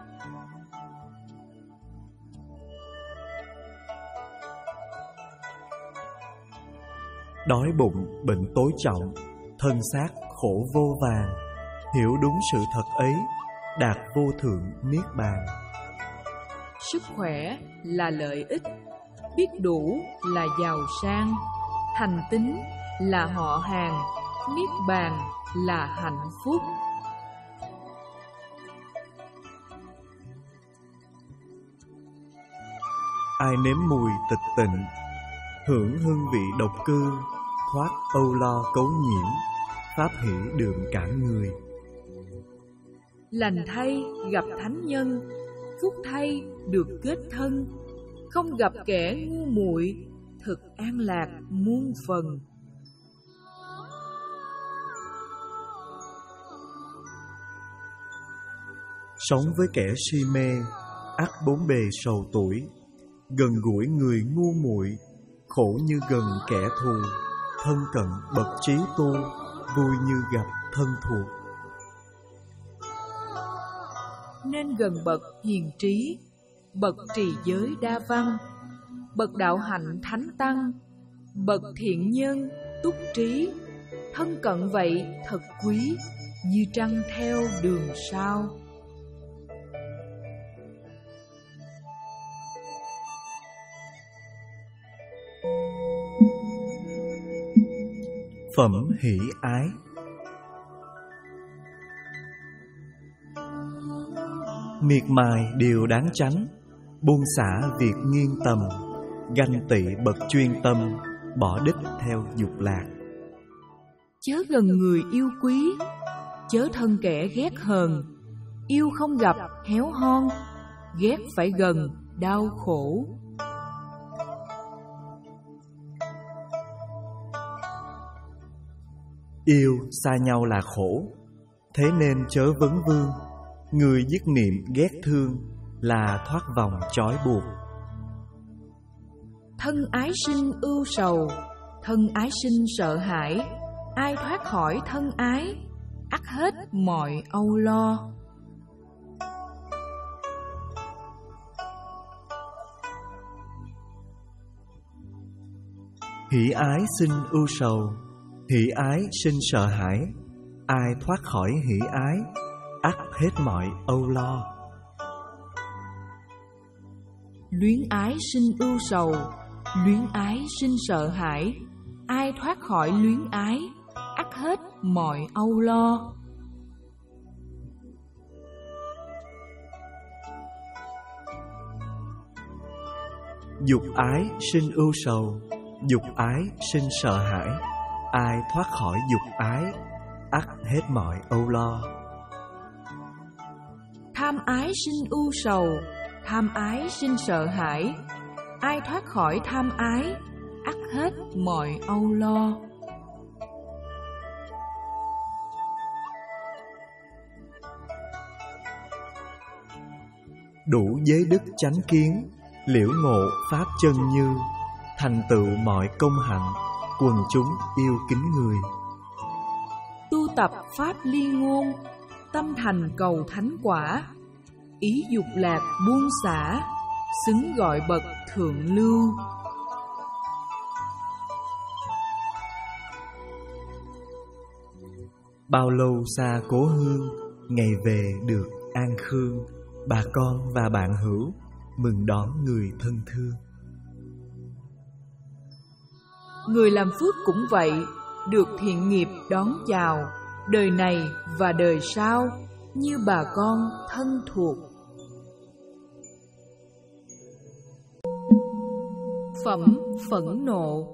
Đói bụng bệnh tối trọng, thân xác khổ vô vàn. Hiểu đúng sự thật ấy, đạt vô thượng niết bàn. Sức khỏe là lợi ích, biết đủ là giàu sang. Thành tín là họ hàng, niết bàn là hạnh phúc. Ai nếm mùi tịch tịnh, hưởng hương vị độc cư, thoát âu lo cấu nhiễm, pháp hỷ đường cả người. Lành thay gặp thánh nhân, phúc thay được kết thân. Không gặp kẻ ngu muội, thực an lạc muôn phần. Sống với kẻ si mê, ắt bốn bề sầu tuổi. Gần gũi người ngu muội, khổ như gần kẻ thù. Thân cận bậc trí tu, vui như gặp thân thuộc. Nên gần bậc hiền trí, bậc trì giới đa văn. Bậc đạo hạnh thánh tăng, bậc thiện nhân túc trí. Thân cận vậy thật quý, như trăng theo đường sao. Phẩm hỷ ái. Miệt mài điều đáng tránh, buông xả việc nghiêng tầm. Ganh tị bậc chuyên tâm, bỏ đích theo dục lạc. Chớ gần người yêu quý, chớ thân kẻ ghét hờn. Yêu không gặp héo hon, ghét phải gần đau khổ. Yêu xa nhau là khổ, thế nên chớ vấn vương. Người dứt niệm ghét thương, là thoát vòng trói buộc. Thân ái sinh ưu sầu, thân ái sinh sợ hãi. Ai thoát khỏi thân ái, ắt hết mọi âu lo. Hỷ ái sinh ưu sầu, hỷ ái sinh sợ hãi. Ai thoát khỏi hỷ ái, ắt hết mọi âu lo. Luyến ái sinh ưu sầu, luyến ái sinh sợ hãi. Ai thoát khỏi luyến ái, ắt hết mọi âu lo. Dục ái sinh ưu sầu, dục ái sinh sợ hãi. Ai thoát khỏi dục ái, ắt hết mọi âu lo. Tham ái sinh ưu sầu, tham ái sinh sợ hãi. Ai thoát khỏi tham ái, ắt hết mọi âu lo. Đủ giới đức chánh kiến, liễu ngộ pháp chân như. Thành tựu mọi công hạnh, quần chúng yêu kính người. Tu tập pháp liên ngôn, tâm thành cầu thánh quả. Ý dục lạc buông xả, xứng gọi bậc thượng lưu. Bao lâu xa cố hương, ngày về được an khương. Bà con và bạn hữu mừng đón người thân thương. Người làm phước cũng vậy, được thiện nghiệp đón chào, đời này và đời sau, như bà con thân thuộc. Phẩm phẫn nộ.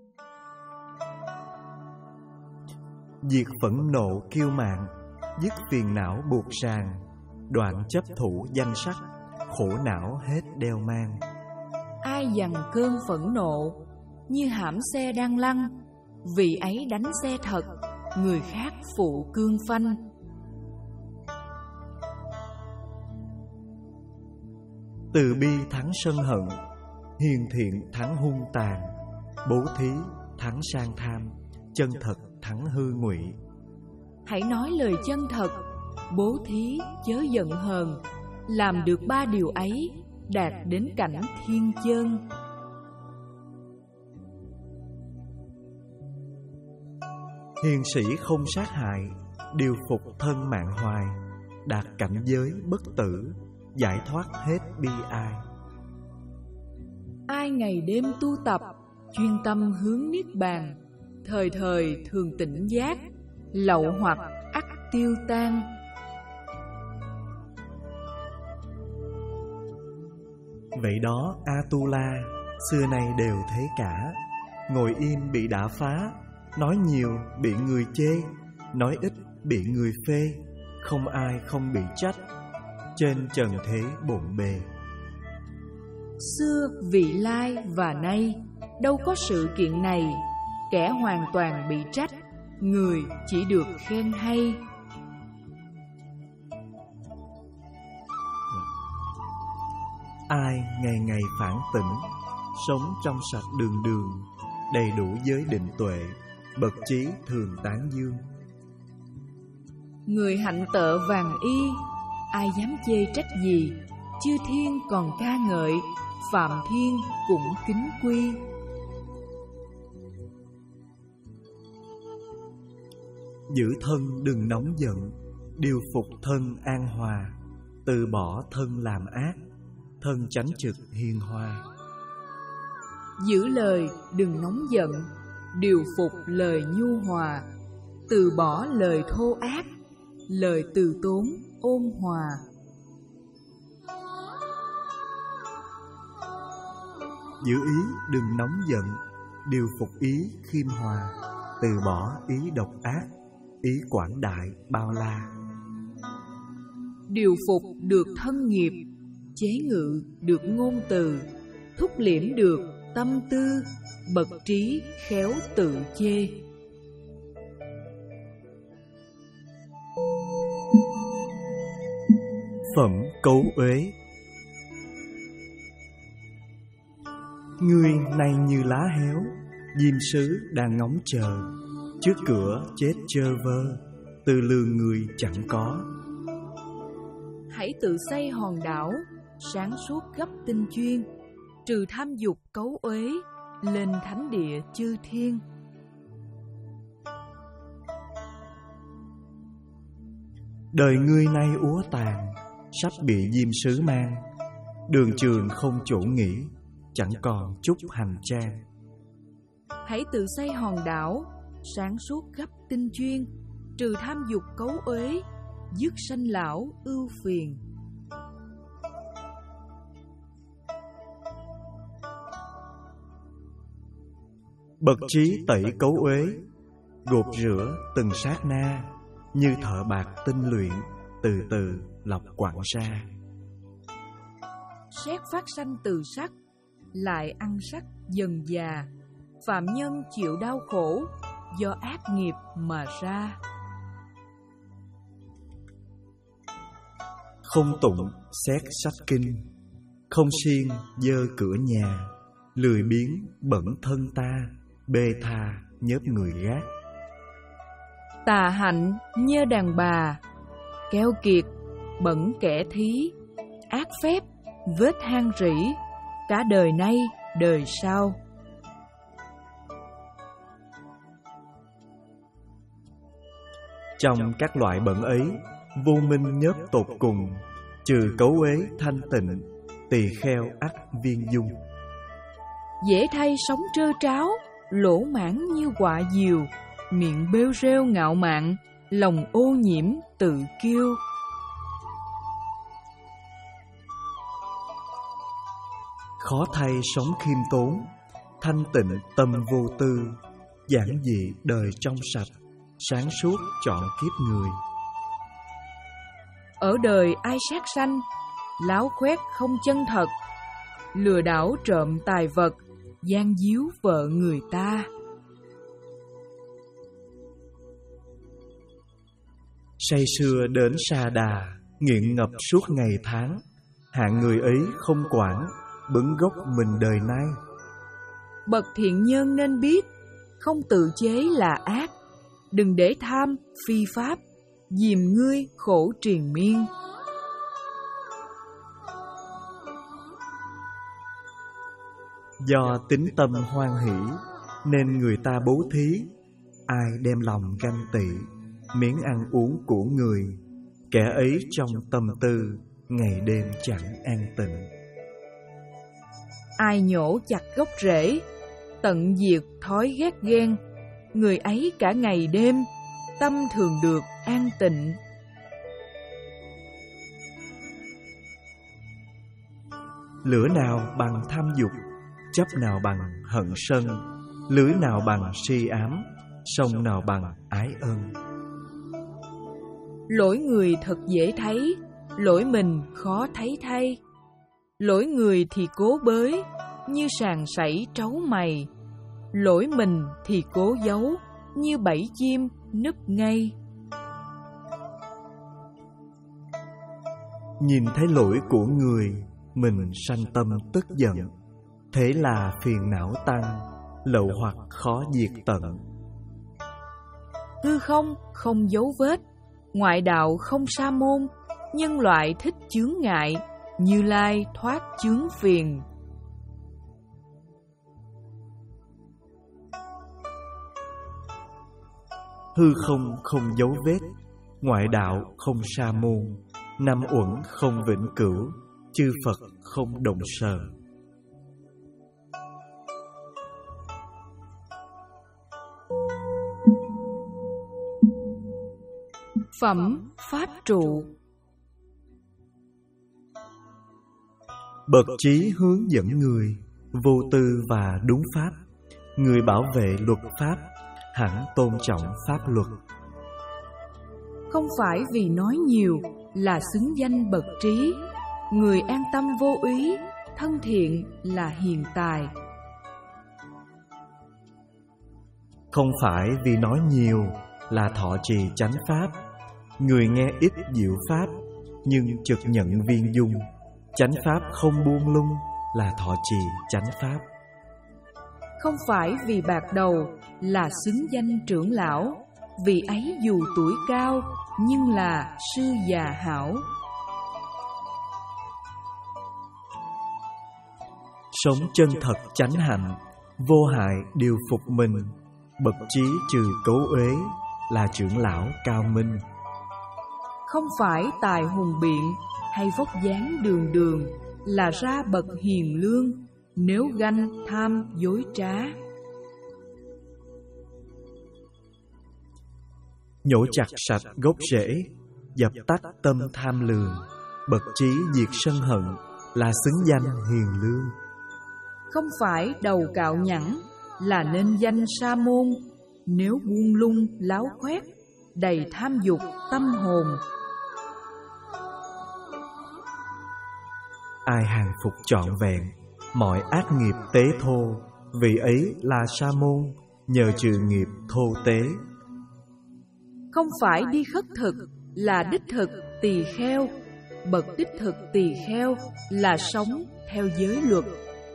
Diệt phẫn nộ kiêu mạn, dứt phiền não buộc ràng, đoạn chấp thủ danh sắc, khổ não hết đeo mang. Ai dằn cơn phẫn nộ, như hãm xe đang lăn, vì ấy đánh xe thật, người khác phụ cương phanh. Từ bi thắng sân hận, hiền thiện thắng hung tàn, bố thí thắng sang tham, chân thật thắng hư ngụy. Hãy nói lời chân thật, bố thí chớ giận hờn, làm được ba điều ấy, đạt đến cảnh thiên chơn. Hiền sĩ không sát hại, điều phục thân mạng hoài, đạt cảnh giới bất tử, giải thoát hết bi ai. Ai ngày đêm tu tập, chuyên tâm hướng niết bàn, thời thời thường tỉnh giác, lậu hoặc ắt tiêu tan. Vậy đó Atula, xưa nay đều thế cả. Ngồi im bị đả phá, nói nhiều bị người chê, nói ít bị người phê, không ai không bị trách, trên trần thế bộn bề. Xưa, vị lai và nay, đâu có sự kiện này, kẻ hoàn toàn bị trách, người chỉ được khen hay. Ai ngày ngày phản tỉnh, sống trong sạch đường đường, đầy đủ giới định tuệ, bậc trí thường tán dương. Người hạnh tợ vàng y, ai dám chê trách gì, chư thiên còn ca ngợi, phạm thiên cũng kính quy. Giữ thân đừng nóng giận, điều phục thân an hòa, từ bỏ thân làm ác, thân tránh trực hiền hòa. Giữ lời đừng nóng giận, điều phục lời nhu hòa, từ bỏ lời thô ác, lời từ tốn ôn hòa. Giữ ý đừng nóng giận, điều phục ý khiêm hòa, từ bỏ ý độc ác, ý quảng đại bao la. Điều phục được thân nghiệp, chế ngự được ngôn từ, thúc liễm được tâm tư, bậc trí khéo tự chê. Phẩm cấu uế. Ngươi nay như lá héo, diêm sứ đang ngóng chờ, trước cửa chết chơ vơ, từ lường người chẳng có. Hãy tự xây hòn đảo, sáng suốt gấp tinh chuyên, trừ tham dục cấu uế, lên thánh địa chư thiên. Đời ngươi nay úa tàn, sắp bị diêm sứ mang, đường trường không chỗ nghỉ, chẳng còn chút hành trang. Hãy tự xây hòn đảo, sáng suốt gấp tinh chuyên, trừ tham dục cấu uế, dứt sanh lão ưu phiền. Bậc trí tẩy cấu uế, gột rửa từng sát na, như thợ bạc tinh luyện, từ từ lọc quặng ra. Xét phát sanh từ sắc, lại ăn sắc dần già, phạm nhân chịu đau khổ, do ác nghiệp mà ra. Không tụng xét sách kinh, không siêng dơ cửa nhà, lười biếng bẩn thân ta, bê tha nhớp người gác. Tà hạnh như đàn bà, keo kiệt bẩn kẻ thí, ác phép vết hang rỉ, cả đời nay đời sau. Trong các loại bẩn ấy, vô minh nhớp tột cùng, trừ cấu uế thanh tịnh, tỳ kheo ắt viên dung. Dễ thay sống trơ tráo, lỗ mãn như quạ diều, miệng bêu rêu ngạo mạn, lòng ô nhiễm tự kiêu. Khó thay sống khiêm tốn, thanh tịnh tâm vô tư, giản dị đời trong sạch, sáng suốt chọn kiếp người. Ở đời ai sát sanh, láo khoét không chân thật, lừa đảo trộm tài vật, gian díu vợ người ta. Say sưa đến sa đà, nghiện ngập suốt ngày tháng, hạng người ấy không quản, bứng gốc mình đời nay. Bậc thiện nhân nên biết, không tự chế là ác, đừng để tham, phi pháp, dìm ngươi khổ triền miên. Do tính tâm hoan hỷ, nên người ta bố thí, ai đem lòng ganh tị, miếng ăn uống của người, kẻ ấy trong tâm tư, ngày đêm chẳng an tịnh. Ai nhổ chặt gốc rễ, tận diệt thói ghét ghen, người ấy cả ngày đêm, tâm thường được an tịnh. Lửa nào bằng tham dục, chấp nào bằng hận sân, lưới nào bằng si ám, sông nào bằng ái ân. Lỗi người thật dễ thấy, lỗi mình khó thấy thay. Lỗi người thì cố bới, như sàn sảy trấu mày. Lỗi mình thì cố giấu, như bẫy chim núp ngay. Nhìn thấy lỗi của người, mình sanh tâm tức giận, thế là phiền não tăng, lậu hoặc khó diệt tận. Hư không không dấu vết, ngoại đạo không sa môn, nhân loại thích chướng ngại, Như Lai thoát chướng phiền. Hư không không dấu vết, ngoại đạo không sa môn, năm uẩn không vĩnh cửu, chư Phật không đồng sờn. Phẩm Pháp trụ. Bậc trí hướng dẫn người, vô tư và đúng pháp, người bảo vệ luật pháp, hẳn tôn trọng pháp luật. Không phải vì nói nhiều là xứng danh bậc trí, người an tâm vô úy, thân thiện là hiền tài. Không phải vì nói nhiều là thọ trì chánh pháp, người nghe ít diệu pháp, nhưng trực nhận viên dung, chánh pháp không buông lung là thọ trì chánh pháp. Không phải vì bạc đầu là xứng danh trưởng lão, vì ấy dù tuổi cao nhưng là sư già hảo. Sống chân thật chánh hạnh, vô hại điều phục mình, bậc trí trừ cấu uế là trưởng lão cao minh. Không phải tài hùng biện hay vóc dáng đường đường là ra bậc hiền lương, nếu ganh tham dối trá. Nhổ chặt sạch gốc rễ, dập tắt tâm tham lường, bậc trí diệt sân hận là xứng danh hiền lương. Không phải đầu cạo nhẵn là nên danh sa môn, nếu buông lung láo khoét, đầy tham dục tâm hồn. Ai hàng phục trọn vẹn, mọi ác nghiệp tế thô, vì ấy là sa môn, nhờ trừ nghiệp thô tế. Không phải đi khất thực là đích thực tỳ kheo, bậc đích thực tỳ kheo là sống theo giới luật.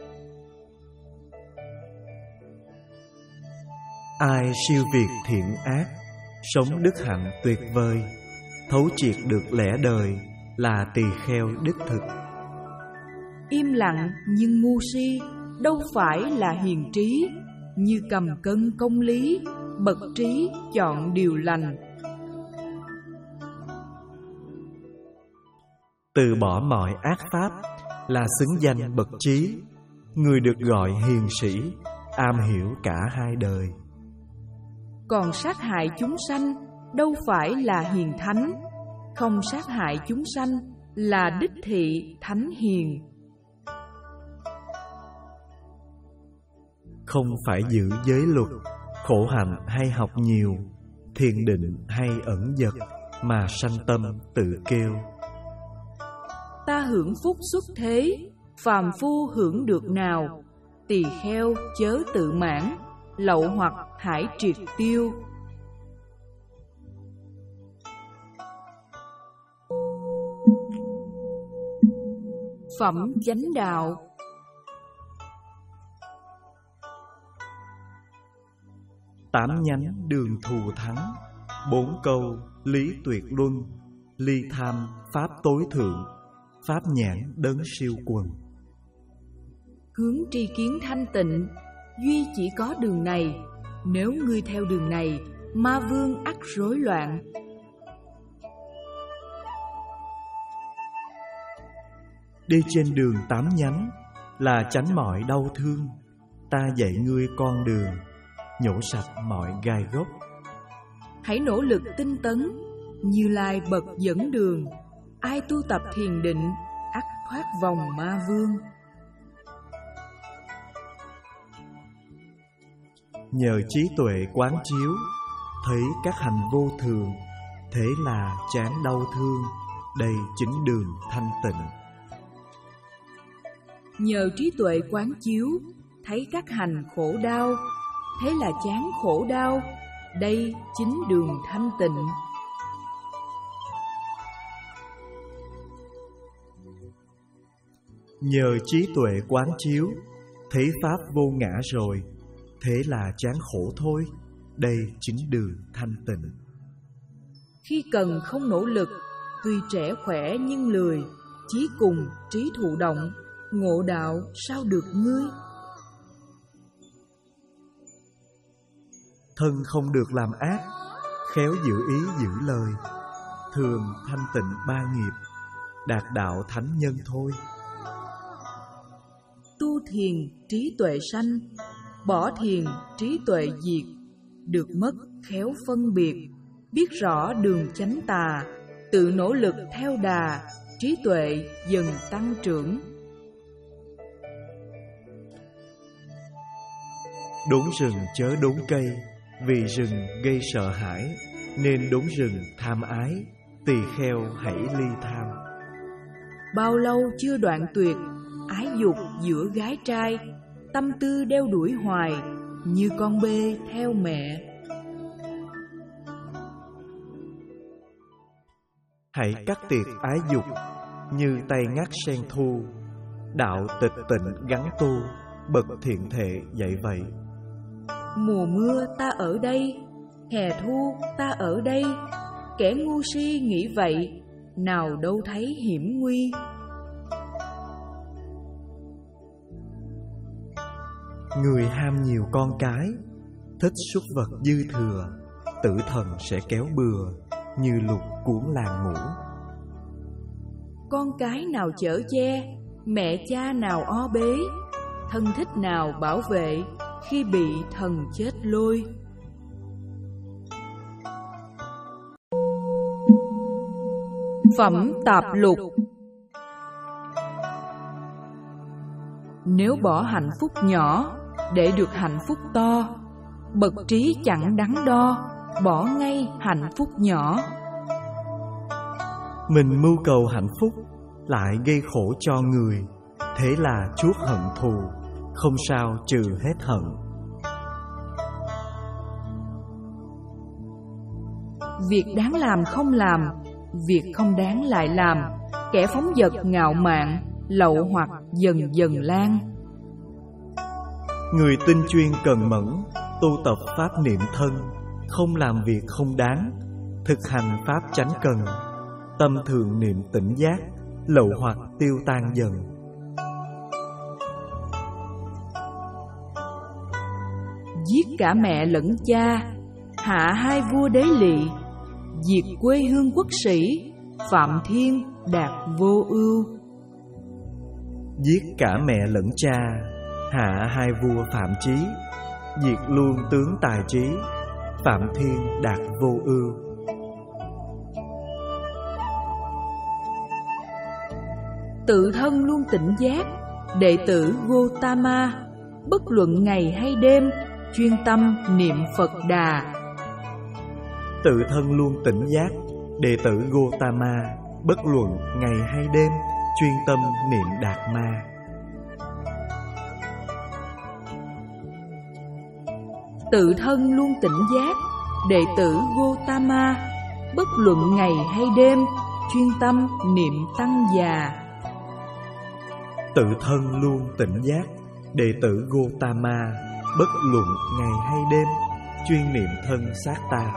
Ai siêu việt thiện ác, sống đức hạnh tuyệt vời, thấu triệt được lẽ đời là tỳ kheo đích thực. Im lặng nhưng ngu si đâu phải là hiền trí, như cầm cân công lý, bậc trí chọn điều lành. từ bỏ mọi ác pháp là xứng danh bậc trí. Người được gọi hiền sĩ, am hiểu cả hai đời. Còn sát hại chúng sanh đâu phải là hiền thánh. Không sát hại chúng sanh là đích thị thánh hiền. Không phải giữ giới luật, khổ hạnh hay học nhiều, thiền định hay ẩn dật, mà sanh tâm tự kêu. Ta hưởng phúc xuất thế, phàm phu hưởng được nào. Tỳ kheo chớ tự mãn, lậu hoặc hãy triệt tiêu. Phẩm chánh đạo. Tám nhánh đường thù thắng, bốn câu lý tuyệt luân, ly tham pháp tối thượng, pháp nhãn đấng siêu quần. Hướng tri kiến thanh tịnh, duy chỉ có đường này. Nếu ngươi theo đường này, ma vương ắt rối loạn. Đi trên đường tám nhánh là tránh mọi đau thương. Ta dạy ngươi con đường, nhổ sạch mọi gai gốc. Hãy nỗ lực tinh tấn, Như Lai bậc dẫn đường. Ai tu tập thiền định, ắt thoát vòng ma vương. Nhờ trí tuệ quán chiếu, thấy các hành vô thường, thế là chán đau thương. Đây chính đường thanh tịnh. Nhờ trí tuệ quán chiếu, thấy các hành khổ đau, thế là chán khổ đau. Đây chính đường thanh tịnh. Nhờ trí tuệ quán chiếu, thấy pháp vô ngã rồi, thế là chán khổ thôi. Đây chính đường thanh tịnh. Khi cần không nỗ lực, tuy trẻ khỏe nhưng lười, chí cùng trí thụ động, ngộ đạo sao được ngươi. Thân không được làm ác, khéo giữ ý giữ lời, thường thanh tịnh ba nghiệp, đạt đạo thánh nhân thôi. Tu thiền trí tuệ sanh, bỏ thiền trí tuệ diệt, được mất khéo phân biệt, biết rõ đường chánh tà, tự nỗ lực theo đà, trí tuệ dần tăng trưởng. Đốn rừng chớ đốn cây, vì rừng gây sợ hãi, nên đốn rừng tham ái, tỳ kheo hãy ly tham. Bao lâu chưa đoạn tuyệt, ái dục giữa gái trai, tâm tư đeo đuổi hoài, như con bê theo mẹ. Hãy cắt tiệt ái dục, như tay ngắt sen thu, đạo tịch tịnh gắn tu, bậc thiện thệ dạy vậy. Mùa mưa ta ở đây, hè thu ta ở đây, kẻ ngu si nghĩ vậy, nào đâu thấy hiểm nguy. Người ham nhiều con cái, thích súc vật dư thừa, tử thần sẽ kéo bừa, như lục cuốn làng ngủ. Con cái nào chở che, mẹ cha nào o bế, thân thích nào bảo vệ, khi bị thần chết lôi. Phẩm tạp lục. Nếu bỏ hạnh phúc nhỏ để được hạnh phúc to, bậc trí chẳng đắn đo, bỏ ngay hạnh phúc nhỏ. Mình mưu cầu hạnh phúc lại gây khổ cho người, thế là chuốc hận thù, không sao trừ hết hận. Việc đáng làm không làm, việc không đáng lại làm, kẻ phóng dật ngạo mạn, lậu hoặc dần dần lan. Người tinh chuyên cần mẫn, tu tập pháp niệm thân, không làm việc không đáng, thực hành pháp chánh cần, tâm thường niệm tỉnh giác, lậu hoặc tiêu tan dần. Giết cả mẹ lẫn cha, hạ hai vua đế lỵ, diệt quê hương quốc sĩ, phạm thiên đạt vô ưu. Giết cả mẹ lẫn cha, hạ hai vua phạm chí, diệt luôn tướng tài trí, phạm thiên đạt vô ưu. Tự thân luôn tỉnh giác, đệ tử Gotama, bất luận ngày hay đêm, chuyên tâm niệm Phật Đà. Tự thân luôn tỉnh giác, đệ tử Gotama, bất luận ngày hay đêm, chuyên tâm niệm Đạt Ma. Tự thân luôn tỉnh giác, đệ tử Gotama, bất luận ngày hay đêm, chuyên tâm niệm Tăng Già. Tự thân luôn tỉnh giác, đệ tử Gotama, bất luận ngày hay đêm, chuyên niệm thân xác ta.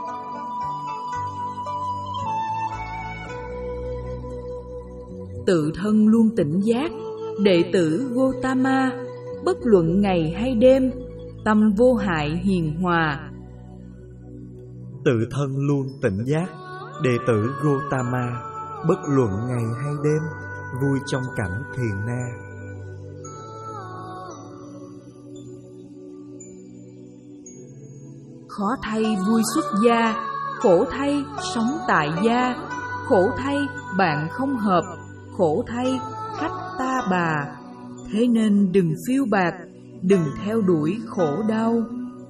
Tự thân luôn tỉnh giác, đệ tử Gotama, bất luận ngày hay đêm, tâm vô hại hiền hòa. Tự thân luôn tỉnh giác, đệ tử Gotama, bất luận ngày hay đêm, vui trong cảnh thiền na. Khó thay vui xuất gia, khổ thay sống tại gia, khổ thay bạn không hợp, khổ thay khách ta bà. Thế nên đừng phiêu bạt, đừng theo đuổi khổ đau.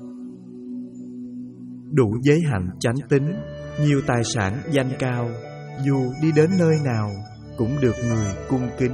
Đủ giới hạnh chánh tín, nhiều tài sản danh cao, dù đi đến nơi nào cũng được người cung kính.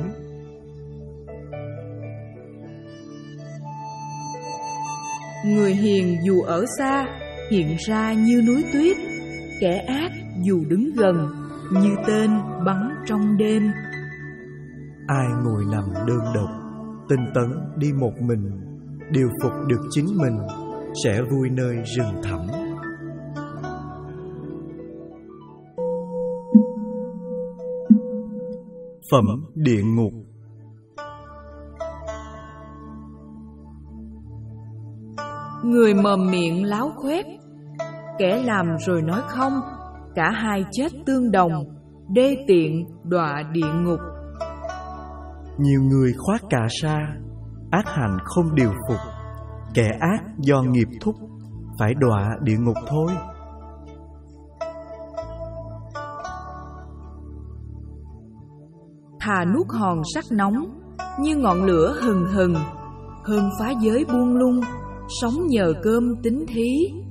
Người hiền dù ở xa, hiện ra như núi tuyết, kẻ ác dù đứng gần, như tên bắn trong đêm. Ai ngồi nằm đơn độc, tinh tấn đi một mình, điều phục được chính mình, sẽ vui nơi rừng thẳm. Phẩm địa ngục. Người mồm miệng láo khoét, kẻ làm rồi nói không, cả hai chết tương đồng, đê tiện đọa địa ngục. Nhiều người khoác cà sa, ác hành không điều phục, kẻ ác do nghiệp thúc, phải đọa địa ngục thôi. Thà nuốt hòn sắt nóng, như ngọn lửa hừng hừng, hơn phá giới buông lung, sống nhờ cơm tính thí.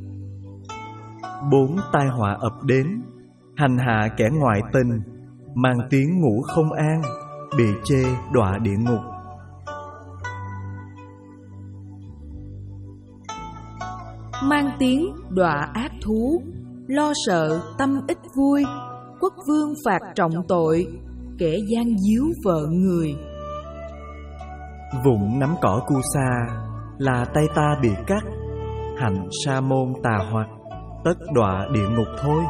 Bốn tai họa ập đến, hành hạ kẻ ngoại tình, mang tiếng ngủ không an, bị chê đọa địa ngục. Mang tiếng đọa ác thú, lo sợ tâm ít vui, quốc vương phạt trọng tội, kẻ gian díu vợ người. Vụng nắm cỏ cu sa, là tay ta bị cắt, hạnh sa môn tà hoặc, tất đọa địa ngục thôi.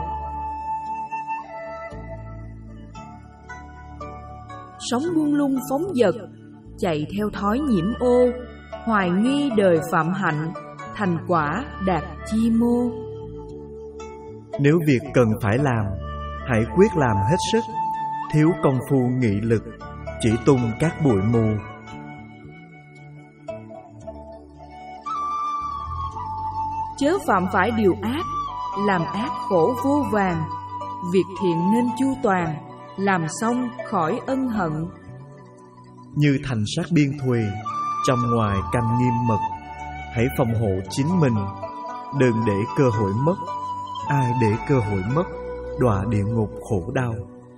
Sống buông lung phóng dật, chạy theo thói nhiễm ô, hoài nghi đời phạm hạnh, thành quả đạt chi mô. Nếu việc cần phải làm, hãy quyết làm hết sức, thiếu công phu nghị lực, chỉ tung các bụi mù. Chớ phạm phải điều ác, làm ác khổ vô vàn, việc thiện nên chu toàn, làm xong khỏi ân hận. Như thành sát biên thùy, trong ngoài canh nghiêm mật, hãy phòng hộ chính mình, đừng để cơ hội mất. Ai để cơ hội mất, đọa địa ngục khổ đau.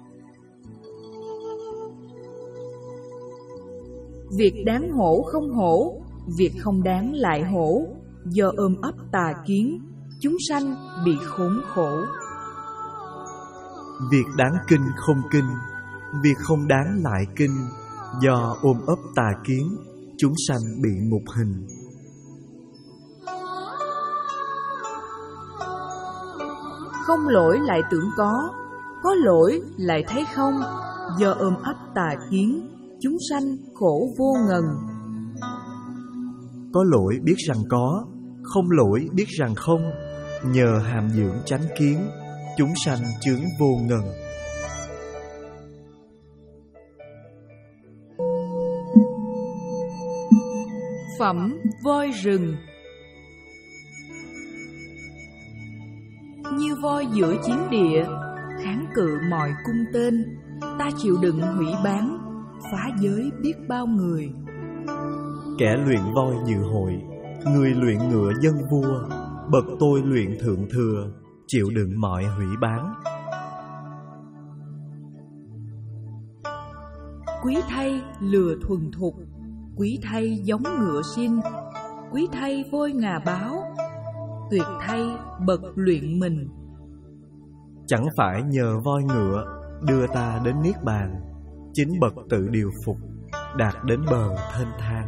Việc đáng hổ không hổ, việc không đáng lại hổ, do ôm ấp tà kiến, chúng sanh bị khốn khổ. Việc đáng kinh không kinh, việc không đáng lại kinh, do ôm ấp tà kiến, chúng sanh bị ngục hình. Không lỗi lại tưởng có, có lỗi lại thấy không, do ôm ấp tà kiến, chúng sanh khổ vô ngần. Có lỗi biết rằng có, không lỗi biết rằng không, nhờ hàm dưỡng chánh kiến, chúng sanh chướng vô ngần. Phẩm voi rừng. Như voi giữa chiến địa, kháng cự mọi cung tên, ta chịu đựng hủy bán, phá giới biết bao người. Kẻ luyện voi dự hội, người luyện ngựa dân vua, bậc tôi luyện thượng thừa, chịu đựng mọi hủy bán. Quý thay lừa thuần thục, quý thay giống ngựa xin, quý thay voi ngà báo, tuyệt thay bậc luyện mình. Chẳng phải nhờ voi ngựa đưa ta đến niết bàn, chính bậc tự điều phục, đạt đến bờ thênh thang.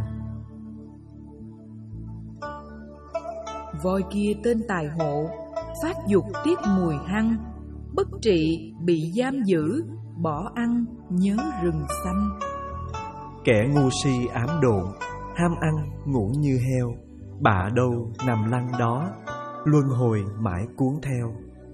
Voi kia tên Tài Hộ, phát dục tiết mùi hăng, bất trị bị giam giữ, bỏ ăn nhớ rừng xanh. Kẻ ngu si ám độn, ham ăn ngủ như heo, bạ đâu nằm lăn đó, luân hồi mãi cuốn theo.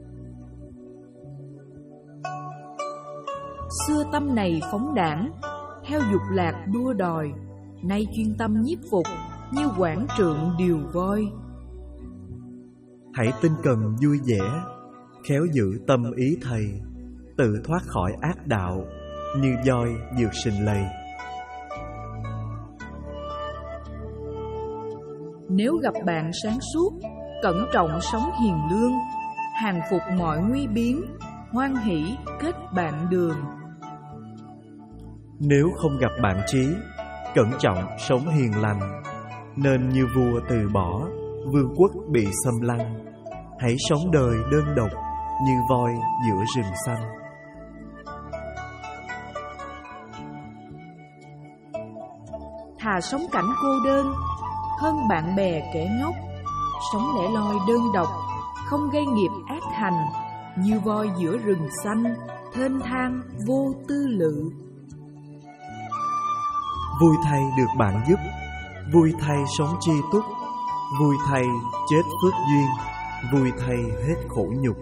Xưa tâm này phóng đảng, heo dục lạc đua đòi, nay chuyên tâm nhiếp phục, như quản trượng điều voi. Hãy tinh cần vui vẻ, khéo giữ tâm ý thầy, tự thoát khỏi ác đạo, như voi dược sình lầy. Nếu gặp bạn sáng suốt, cẩn trọng sống hiền lương, hàng phục mọi nguy biến, hoan hỷ kết bạn đường. Nếu không gặp bạn trí, cẩn trọng sống hiền lành, nên như vua từ bỏ, vương quốc bị xâm lăng. Hãy sống đời đơn độc, như voi giữa rừng xanh. Thà sống cảnh cô đơn, hơn bạn bè kẻ ngốc. Sống lẻ loi đơn độc, không gây nghiệp ác hành, như voi giữa rừng xanh, thênh thang vô tư lự. Vui thay được bạn giúp, vui thay sống chi túc, vui thay chết phước duyên, vui thay hết khổ nhục.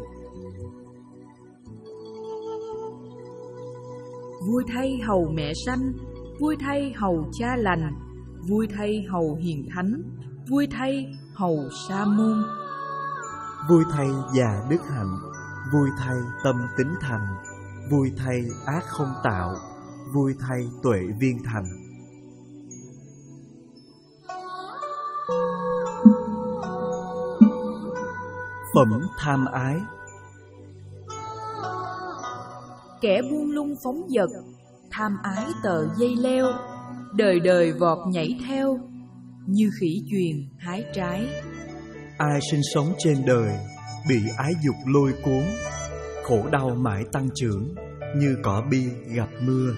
Vui thay hầu mẹ sanh, vui thay hầu cha lành, vui thay hầu hiền thánh, vui thay hầu sa môn. Vui thay già đức hạnh, vui thay tâm tính thành, vui thay ác không tạo, vui thay tuệ viên thành. Phẩm tham ái. Kẻ buông lung phóng dật, tham ái tợ dây leo, đời đời vọt nhảy theo, như khỉ chuyền hái trái. Ai sinh sống trên đời, bị ái dục lôi cuốn, khổ đau mãi tăng trưởng, như cỏ bi gặp mưa.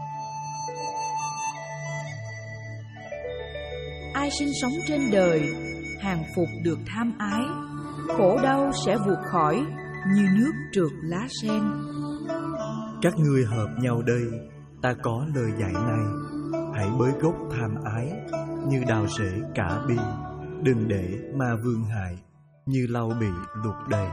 Ai sinh sống trên đời, hàng phục được tham ái, khổ đau sẽ vụt khỏi, như nước trượt lá sen. Các ngươi hợp nhau đây, ta có lời dạy này. Hãy bới gốc tham ái, như đào rễ cả bi, đừng để ma vương hại, như lau bị lục đầy.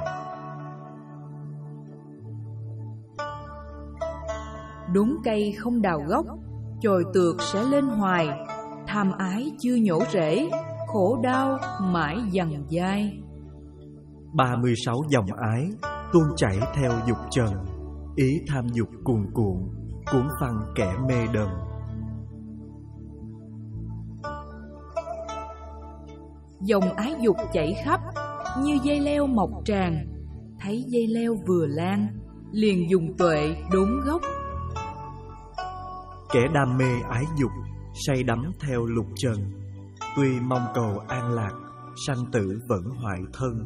Đốn cây không đào gốc, chồi tược sẽ lên hoài. Tham ái chưa nhổ rễ, khổ đau mãi dằn dai. Ba mươi sáu dòng ái tuôn chảy theo dục trần, ý tham dục cuồn cuộn, cuốn phăng kẻ mê đầm. Dòng ái dục chảy khắp, như dây leo mọc tràn. Thấy dây leo vừa lan, liền dùng tuệ đốn gốc. Kẻ đam mê ái dục, say đắm theo lục trần, tuy mong cầu an lạc, sanh tử vẫn hoại thân.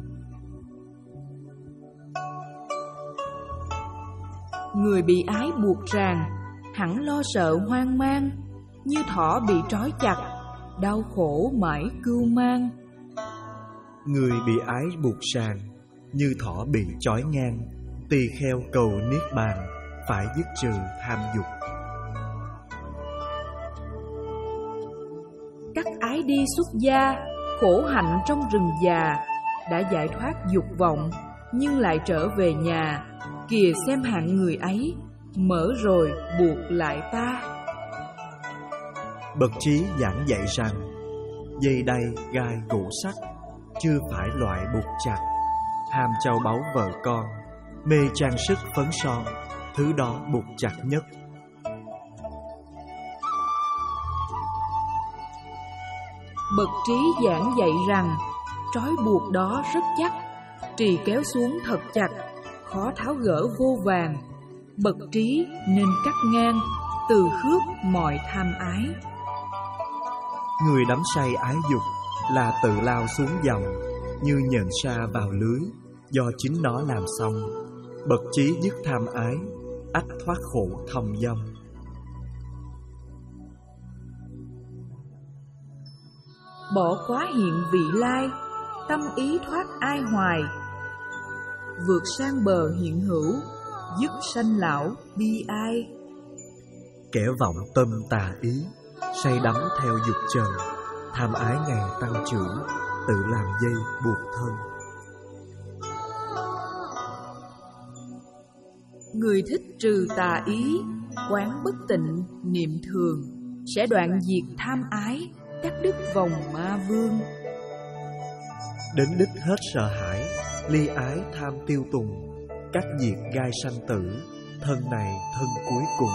Người bị ái buộc ràng, hẳn lo sợ hoang mang, như thỏ bị trói chặt, đau khổ mãi cưu mang. Người bị ái buộc ràng, như thỏ bị trói ngang, tỳ kheo cầu niết bàn, phải dứt trừ tham dục. Các ái đi xuất gia, khổ hạnh trong rừng già, đã giải thoát dục vọng, nhưng lại trở về nhà. Kìa xem hạng người ấy, mở rồi buộc lại ta. Bậc trí giảng dạy rằng, dây đay gai gỗ sắt, chưa phải loại buộc chặt. Ham châu báu vợ con, mê trang sức phấn son, thứ đó buộc chặt nhất. Bậc trí giảng dạy rằng trói buộc đó rất chắc, trì kéo xuống thật chặt, khó tháo gỡ vô vàn. Bậc trí nên cắt ngang, từ khước mọi tham ái. Người đắm say ái dục là tự lao xuống dòng, như nhện sa vào lưới, do chính nó làm xong. Bậc trí dứt tham ái, ắt thoát khổ thông dong. Bỏ quá hiện vị lai, tâm ý thoát ai hoài. Vượt sang bờ hiện hữu, dứt sanh lão bi ai. Kẻ vọng tâm tà ý, say đắm theo dục trần, tham ái ngày tăng trưởng, tự làm dây buộc thân. Người thích trừ tà ý, quán bất tịnh, niệm thường, sẽ đoạn diệt tham ái, cắt đứt vòng ma vương. Đến đích hết sợ hãi, ly ái tham tiêu tùng, cắt diệt gai sanh tử, thân này thân cuối cùng.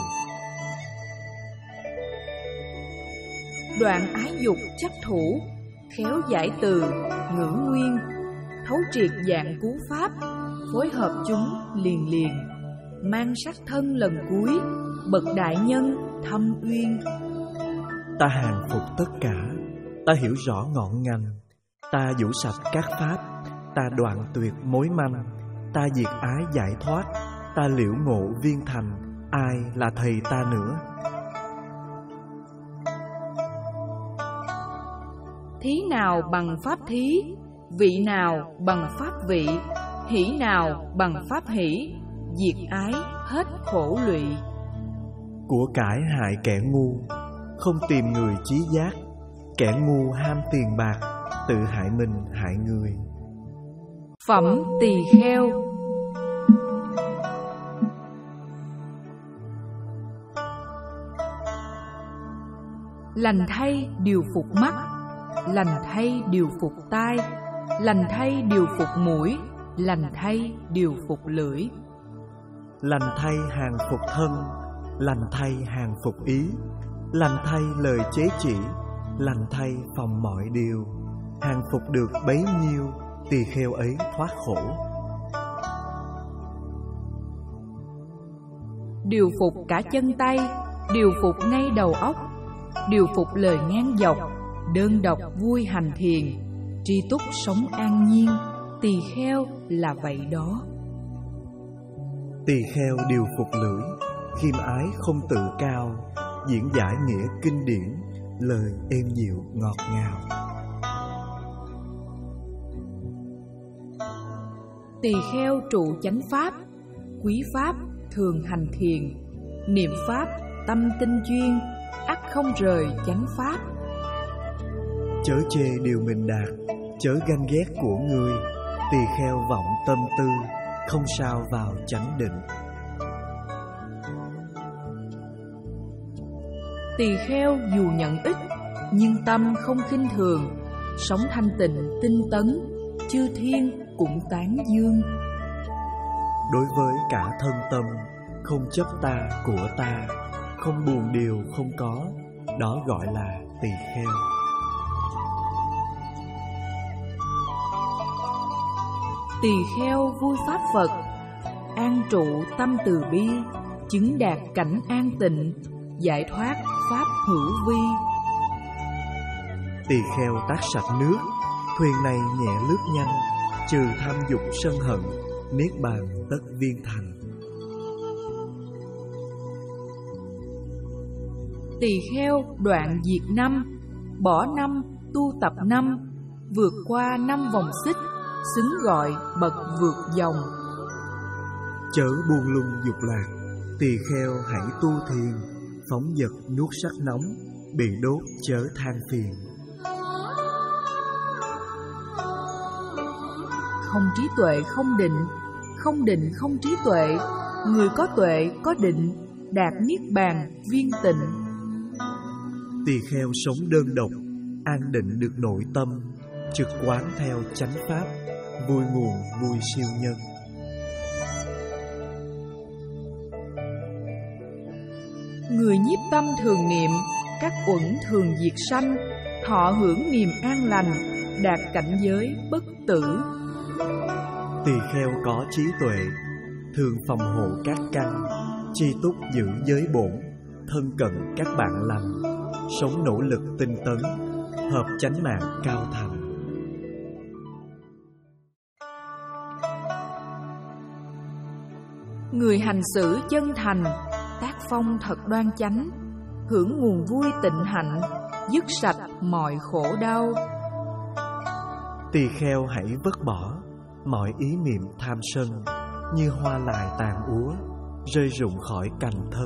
Đoạn ái dục chắc thủ, khéo giải từ, ngữ nguyên, thấu triệt dạng cú pháp, phối hợp chúng liền liền, mang sắc thân lần cuối, bậc đại nhân thâm uyên. Ta hàng phục tất cả, ta hiểu rõ ngọn ngành, ta vũ sạch các pháp, ta đoạn tuyệt mối manh, ta diệt ái giải thoát, ta liễu ngộ viên thành, ai là thầy ta nữa? Thí nào bằng pháp thí, vị nào bằng pháp vị, hỷ nào bằng pháp hỷ, diệt ái hết khổ lụy. Của cải hại kẻ ngu, không tìm người trí giác, kẻ ngu ham tiền bạc, tự hại mình hại người. Phẩm tỳ kheo. Lành thay điều phục mắt, lành thay điều phục tai, lành thay điều phục mũi, lành thay điều phục lưỡi. Lành thay hàng phục thân, lành thay hàng phục ý, lành thay lời chế chỉ, lành thay phòng mọi điều. Hàng phục được bấy nhiêu, tỳ kheo ấy thoát khổ. Điều phục cả chân tay, điều phục ngay đầu óc, điều phục lời ngang dọc, đơn độc vui hành thiền, tri túc sống an nhiên, tỳ kheo là vậy đó. Tỳ kheo điều phục lưỡi, khiêm ái không tự cao, diễn giải nghĩa kinh điển, lời êm dịu ngọt ngào. Tỳ kheo trụ chánh pháp, quý pháp thường hành thiền, niệm pháp tâm tinh chuyên, ắt không rời chánh pháp. Chớ chê điều mình đạt, chớ ganh ghét của người, tỳ kheo vọng tâm tư, không sao vào chánh định. Tỳ kheo dù nhận ít, nhưng tâm không khinh thường, sống thanh tịnh tinh tấn, chư thiên cũng tán dương. Đối với cả thân tâm, không chấp ta của ta, không buồn điều không có, đó gọi là tỳ kheo. Tỳ kheo vui pháp Phật, an trụ tâm từ bi, chứng đạt cảnh an tịnh, giải thoát pháp hữu vi. Tỳ kheo tác sạch nước, thuyền này nhẹ lướt nhanh, trừ tham dục sân hận, niết bàn tất viên thành. Tỳ kheo đoạn diệt năm, bỏ năm tu tập năm, vượt qua năm vòng xích, xứng gọi bậc vượt dòng. Chớ buông lung dục lạc, tỳ kheo hãy tu thiền, phóng dật nuốt sắc nóng, bị đốt chớ than phiền. Không trí tuệ không định, không định không trí tuệ, người có tuệ có định, đạt niết bàn viên tịnh. Tỳ kheo sống đơn độc, an định được nội tâm, trực quán theo chánh pháp, vui nguồn vui siêu nhân. Người nhiếp tâm thường niệm, các uẩn thường diệt sanh, thọ hưởng niềm an lành, đạt cảnh giới bất tử. Tỳ kheo có trí tuệ, thường phòng hộ các căn, chi túc giữ giới bổn, thân cận các bạn lành, sống nỗ lực tinh tấn, hợp chánh mạng cao thành. Người hành xử chân thành, tác phong thật đoan chánh, hưởng nguồn vui tịnh hạnh, dứt sạch mọi khổ đau. Tỳ kheo hãy vứt bỏ mọi ý niệm tham sân, như hoa lại tàn úa, rơi rụng khỏi cành thân.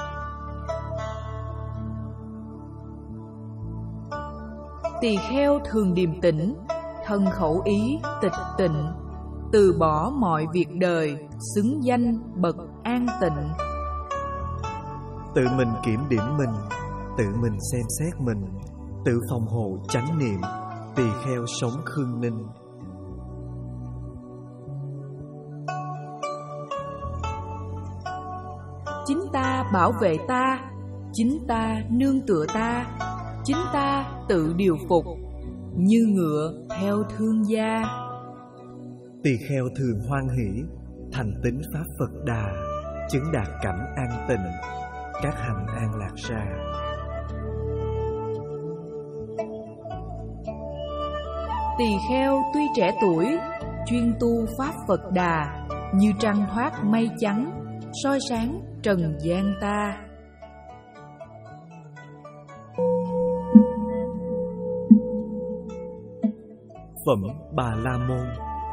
Tỳ kheo thường điềm tĩnh, thân khẩu ý tịch tịnh, từ bỏ mọi việc đời, xứng danh bậc an tịnh. Tự mình kiểm điểm mình, tự mình xem xét mình, tự phòng hộ chánh niệm, tỳ kheo sống khương ninh. Chính ta bảo vệ ta, chính ta nương tựa ta, chính ta tự điều phục, như ngựa theo thương gia. Tỳ kheo thường hoan hỷ, thành tín pháp Phật Đà, chứng đạt cảnh an tịnh, các hành an lạc ra. Tỳ kheo tuy trẻ tuổi, chuyên tu pháp Phật Đà, như trăng thoát mây trắng, soi sáng trần gian ta. Phẩm Bà La Môn.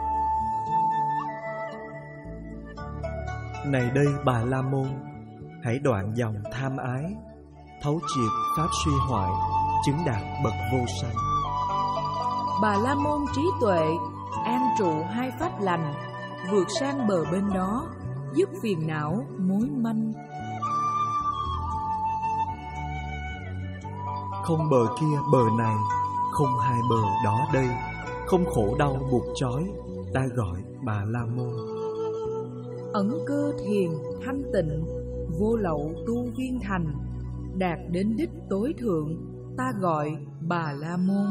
Này đây Bà La Môn, hãy đoạn dòng tham ái, thấu triệt pháp suy hoại, chứng đạt bậc vô sanh. Bà La Môn trí tuệ, an trụ hai pháp lành, vượt sang bờ bên đó, dứt phiền não mối manh. Không bờ kia bờ này, không hai bờ đó đây, không khổ đau buộc trói, ta gọi Bà La Môn. Ẩn cơ thiền thanh tịnh, vô lậu tu viên thành, đạt đến đích tối thượng, ta gọi Bà La Môn.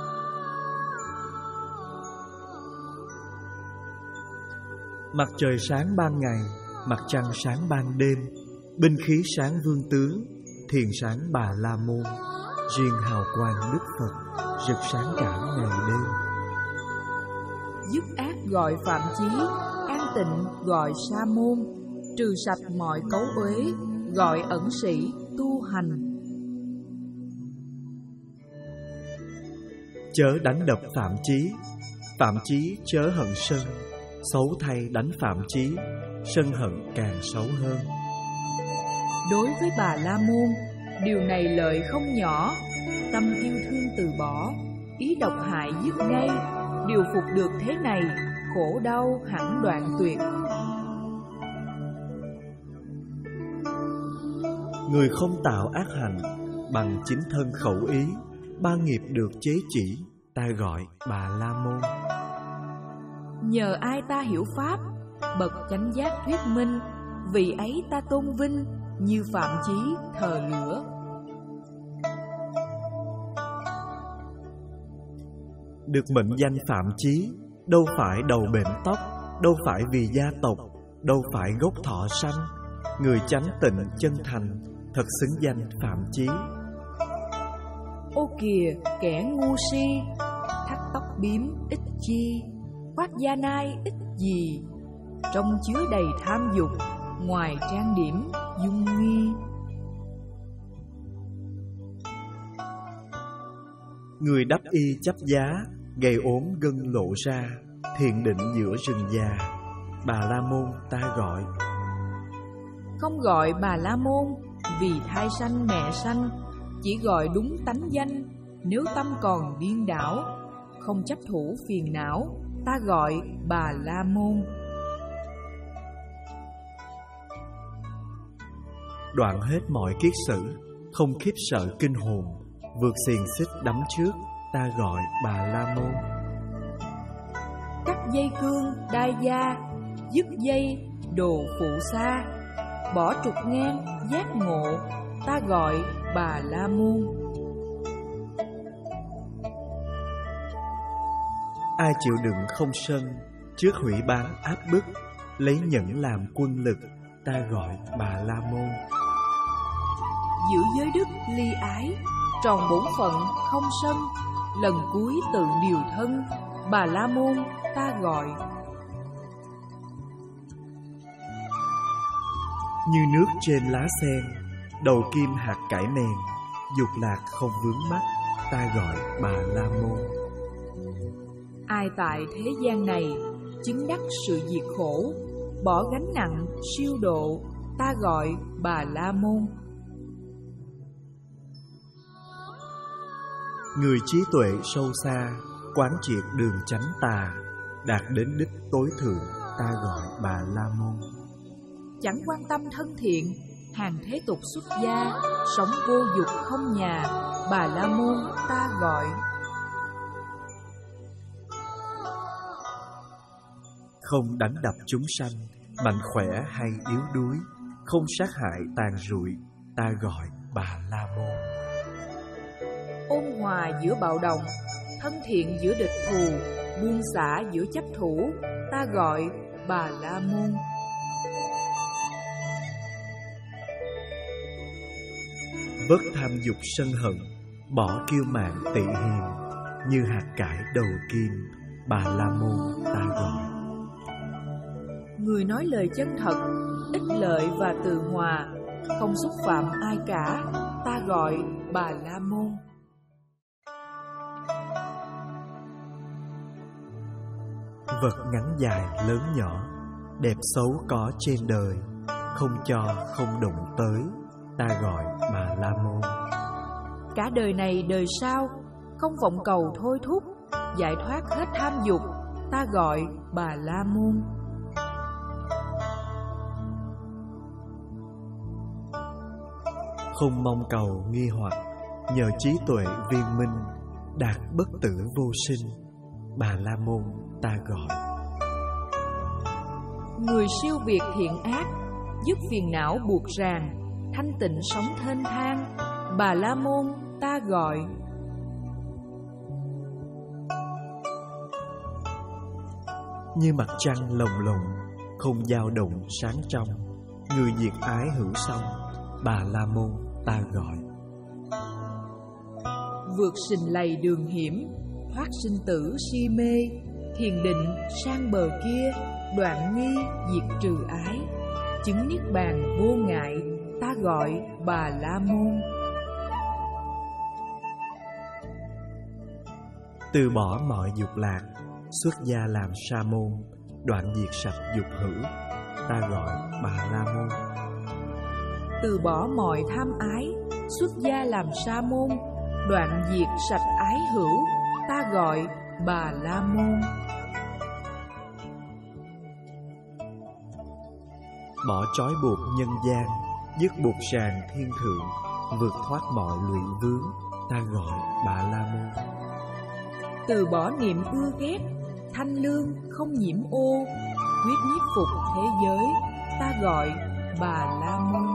Mặt trời sáng ban ngày, mặt trăng sáng ban đêm, binh khí sáng vương tướng, thiền sáng Bà La Môn, riêng hào quang Đức Phật rực sáng cả ngày đêm. Dứt ác gọi phạm chí, an tịnh gọi sa môn, trừ sạch mọi cấu uế, gọi ẩn sĩ tu hành. Chớ đánh đập phạm chí, phạm chí chớ hận sân, xấu thay đánh phạm chí, sân hận càng xấu hơn. Đối với Bà La Môn, điều này lợi không nhỏ, tâm yêu thương từ bỏ, ý độc hại dứt ngay, điều phục được thế này, khổ đau hẳn đoạn tuyệt. Người không tạo ác hành, bằng chính thân khẩu ý, ba nghiệp được chế chỉ, ta gọi Bà La Môn. Nhờ ai ta hiểu pháp, bậc chánh giác thuyết minh, vì ấy ta tôn vinh, như phạm chí thờ lửa. Được mệnh danh phạm chí, đâu phải đầu bện tóc, đâu phải vì gia tộc, đâu phải gốc thọ sanh. Người chánh tịnh chân thành, thật xứng danh phạm chí. Ô kìa kẻ ngu si, thắt tóc bím ít chi, khoác da nai ít gì, trong chứa đầy tham dục, ngoài trang điểm dung nghi. Người đắp y chấp giá, gầy ốm gân lộ ra, thiền định giữa rừng già, Bà La Môn ta gọi. Không gọi Bà La Môn vì thai sanh mẹ sanh, chỉ gọi đúng tánh danh. Nếu tâm còn điên đảo, không chấp thủ phiền não, ta gọi Bà La Môn. Đoạn hết mọi kiết sử, không khiếp sợ kinh hồn, vượt xiềng xích đắm trước, ta gọi Bà La Môn. Cắt dây cương đai da, dứt dây đồ phụ xa, bỏ trục ngang giác ngộ, ta gọi Bà La Môn. Ai chịu đựng không sân, trước hủy bán áp bức, lấy nhẫn làm quân lực, ta gọi Bà La Môn. Giữ giới đức ly ái, tròn bổn phận không sân, lần cuối tự điều thân, Bà La Môn ta gọi. Như nước trên lá sen, đầu kim hạt cải mèn, dục lạc không vướng mắt, ta gọi Bà La Môn. Ai tại thế gian này chứng đắc sự diệt khổ, bỏ gánh nặng siêu độ, ta gọi Bà La Môn. Người trí tuệ sâu xa, quán triệt đường chánh tà, đạt đến đích tối thượng, ta gọi Bà La Môn. Chẳng quan tâm thân thiện, hàng thế tục xuất gia, sống vô dục không nhà, Bà La Môn ta gọi. Không đánh đập chúng sanh, mạnh khỏe hay yếu đuối, không sát hại tàn rụi, ta gọi Bà La Môn. Ôn hòa giữa bạo động, thân thiện giữa địch thù, buông xả giữa chấp thủ, ta gọi Bà La Môn. Vất tham dục sân hận, bỏ kiêu mạn tị hiềm, như hạt cải đầu kim, Bà La Môn ta gọi. Người nói lời chân thật, ích lợi và từ hòa, không xúc phạm ai cả, ta gọi Bà La Môn. Vật ngắn dài lớn nhỏ, đẹp xấu có trên đời, không cho không đụng tới, ta gọi Bà La Môn. Cả đời này đời sau, không vọng cầu thôi thúc, giải thoát hết tham dục, ta gọi Bà La Môn. Không mong cầu nghi hoặc, nhờ trí tuệ viên minh, đạt bất tử vô sinh, Bà La Môn ta gọi. Người siêu việt thiện ác, dứt phiền não buộc ràng, thanh tịnh sống thênh thang, Bà La Môn ta gọi. Như mặt trăng lồng lộng, không dao động sáng trong, người diệt ái hữu song, Bà La Môn ta gọi. Vượt sình lầy đường hiểm, thoát sinh tử si mê, thiền định sang bờ kia, đoạn nghi diệt trừ ái, chứng niết bàn vô ngại, ta gọi Bà La Môn. Từ bỏ mọi dục lạc, xuất gia làm sa môn, đoạn diệt sạch dục hữu, ta gọi Bà La Môn. Từ bỏ mọi tham ái, xuất gia làm sa môn, đoạn diệt sạch ái hữu, ta gọi Bà La Môn. Bỏ trói buộc nhân gian, dứt buộc ràng thiên thượng, vượt thoát mọi lụy vướng, ta gọi Bà La Môn. Từ bỏ niệm ưa ghét, thanh lương không nhiễm ô, quyết nhiếp phục thế giới, ta gọi Bà La Môn.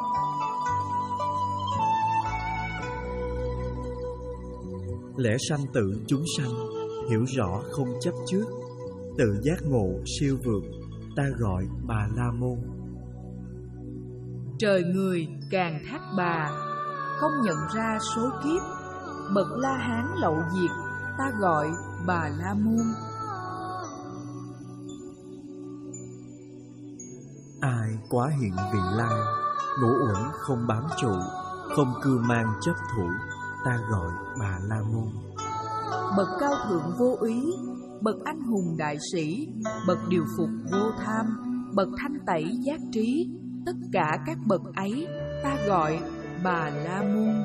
Lẽ sanh tử chúng sanh, hiểu rõ không chấp trước, tự giác ngộ siêu vượt, ta gọi Bà La Môn. Trời người càng thác bà, không nhận ra số kiếp, bậc La Hán lậu diệt, ta gọi Bà La Môn. Ai quá hiện vị lai, ngũ uẩn không bám trụ, không cưu mang chấp thủ, ta gọi Bà La Môn. Bậc cao thượng vô ý, bậc anh hùng đại sĩ, bậc điều phục vô tham, bậc thanh tẩy giác trí, tất cả các bậc ấy ta gọi Bà La Môn.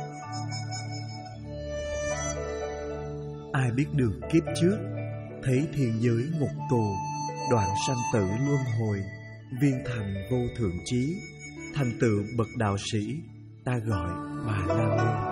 Ai biết được kiếp trước, thấy thiên giới ngục tù, đoạn sanh tử luân hồi, viên thành vô thượng trí, thành tựu bậc đạo sĩ, ta gọi Bà La Môn.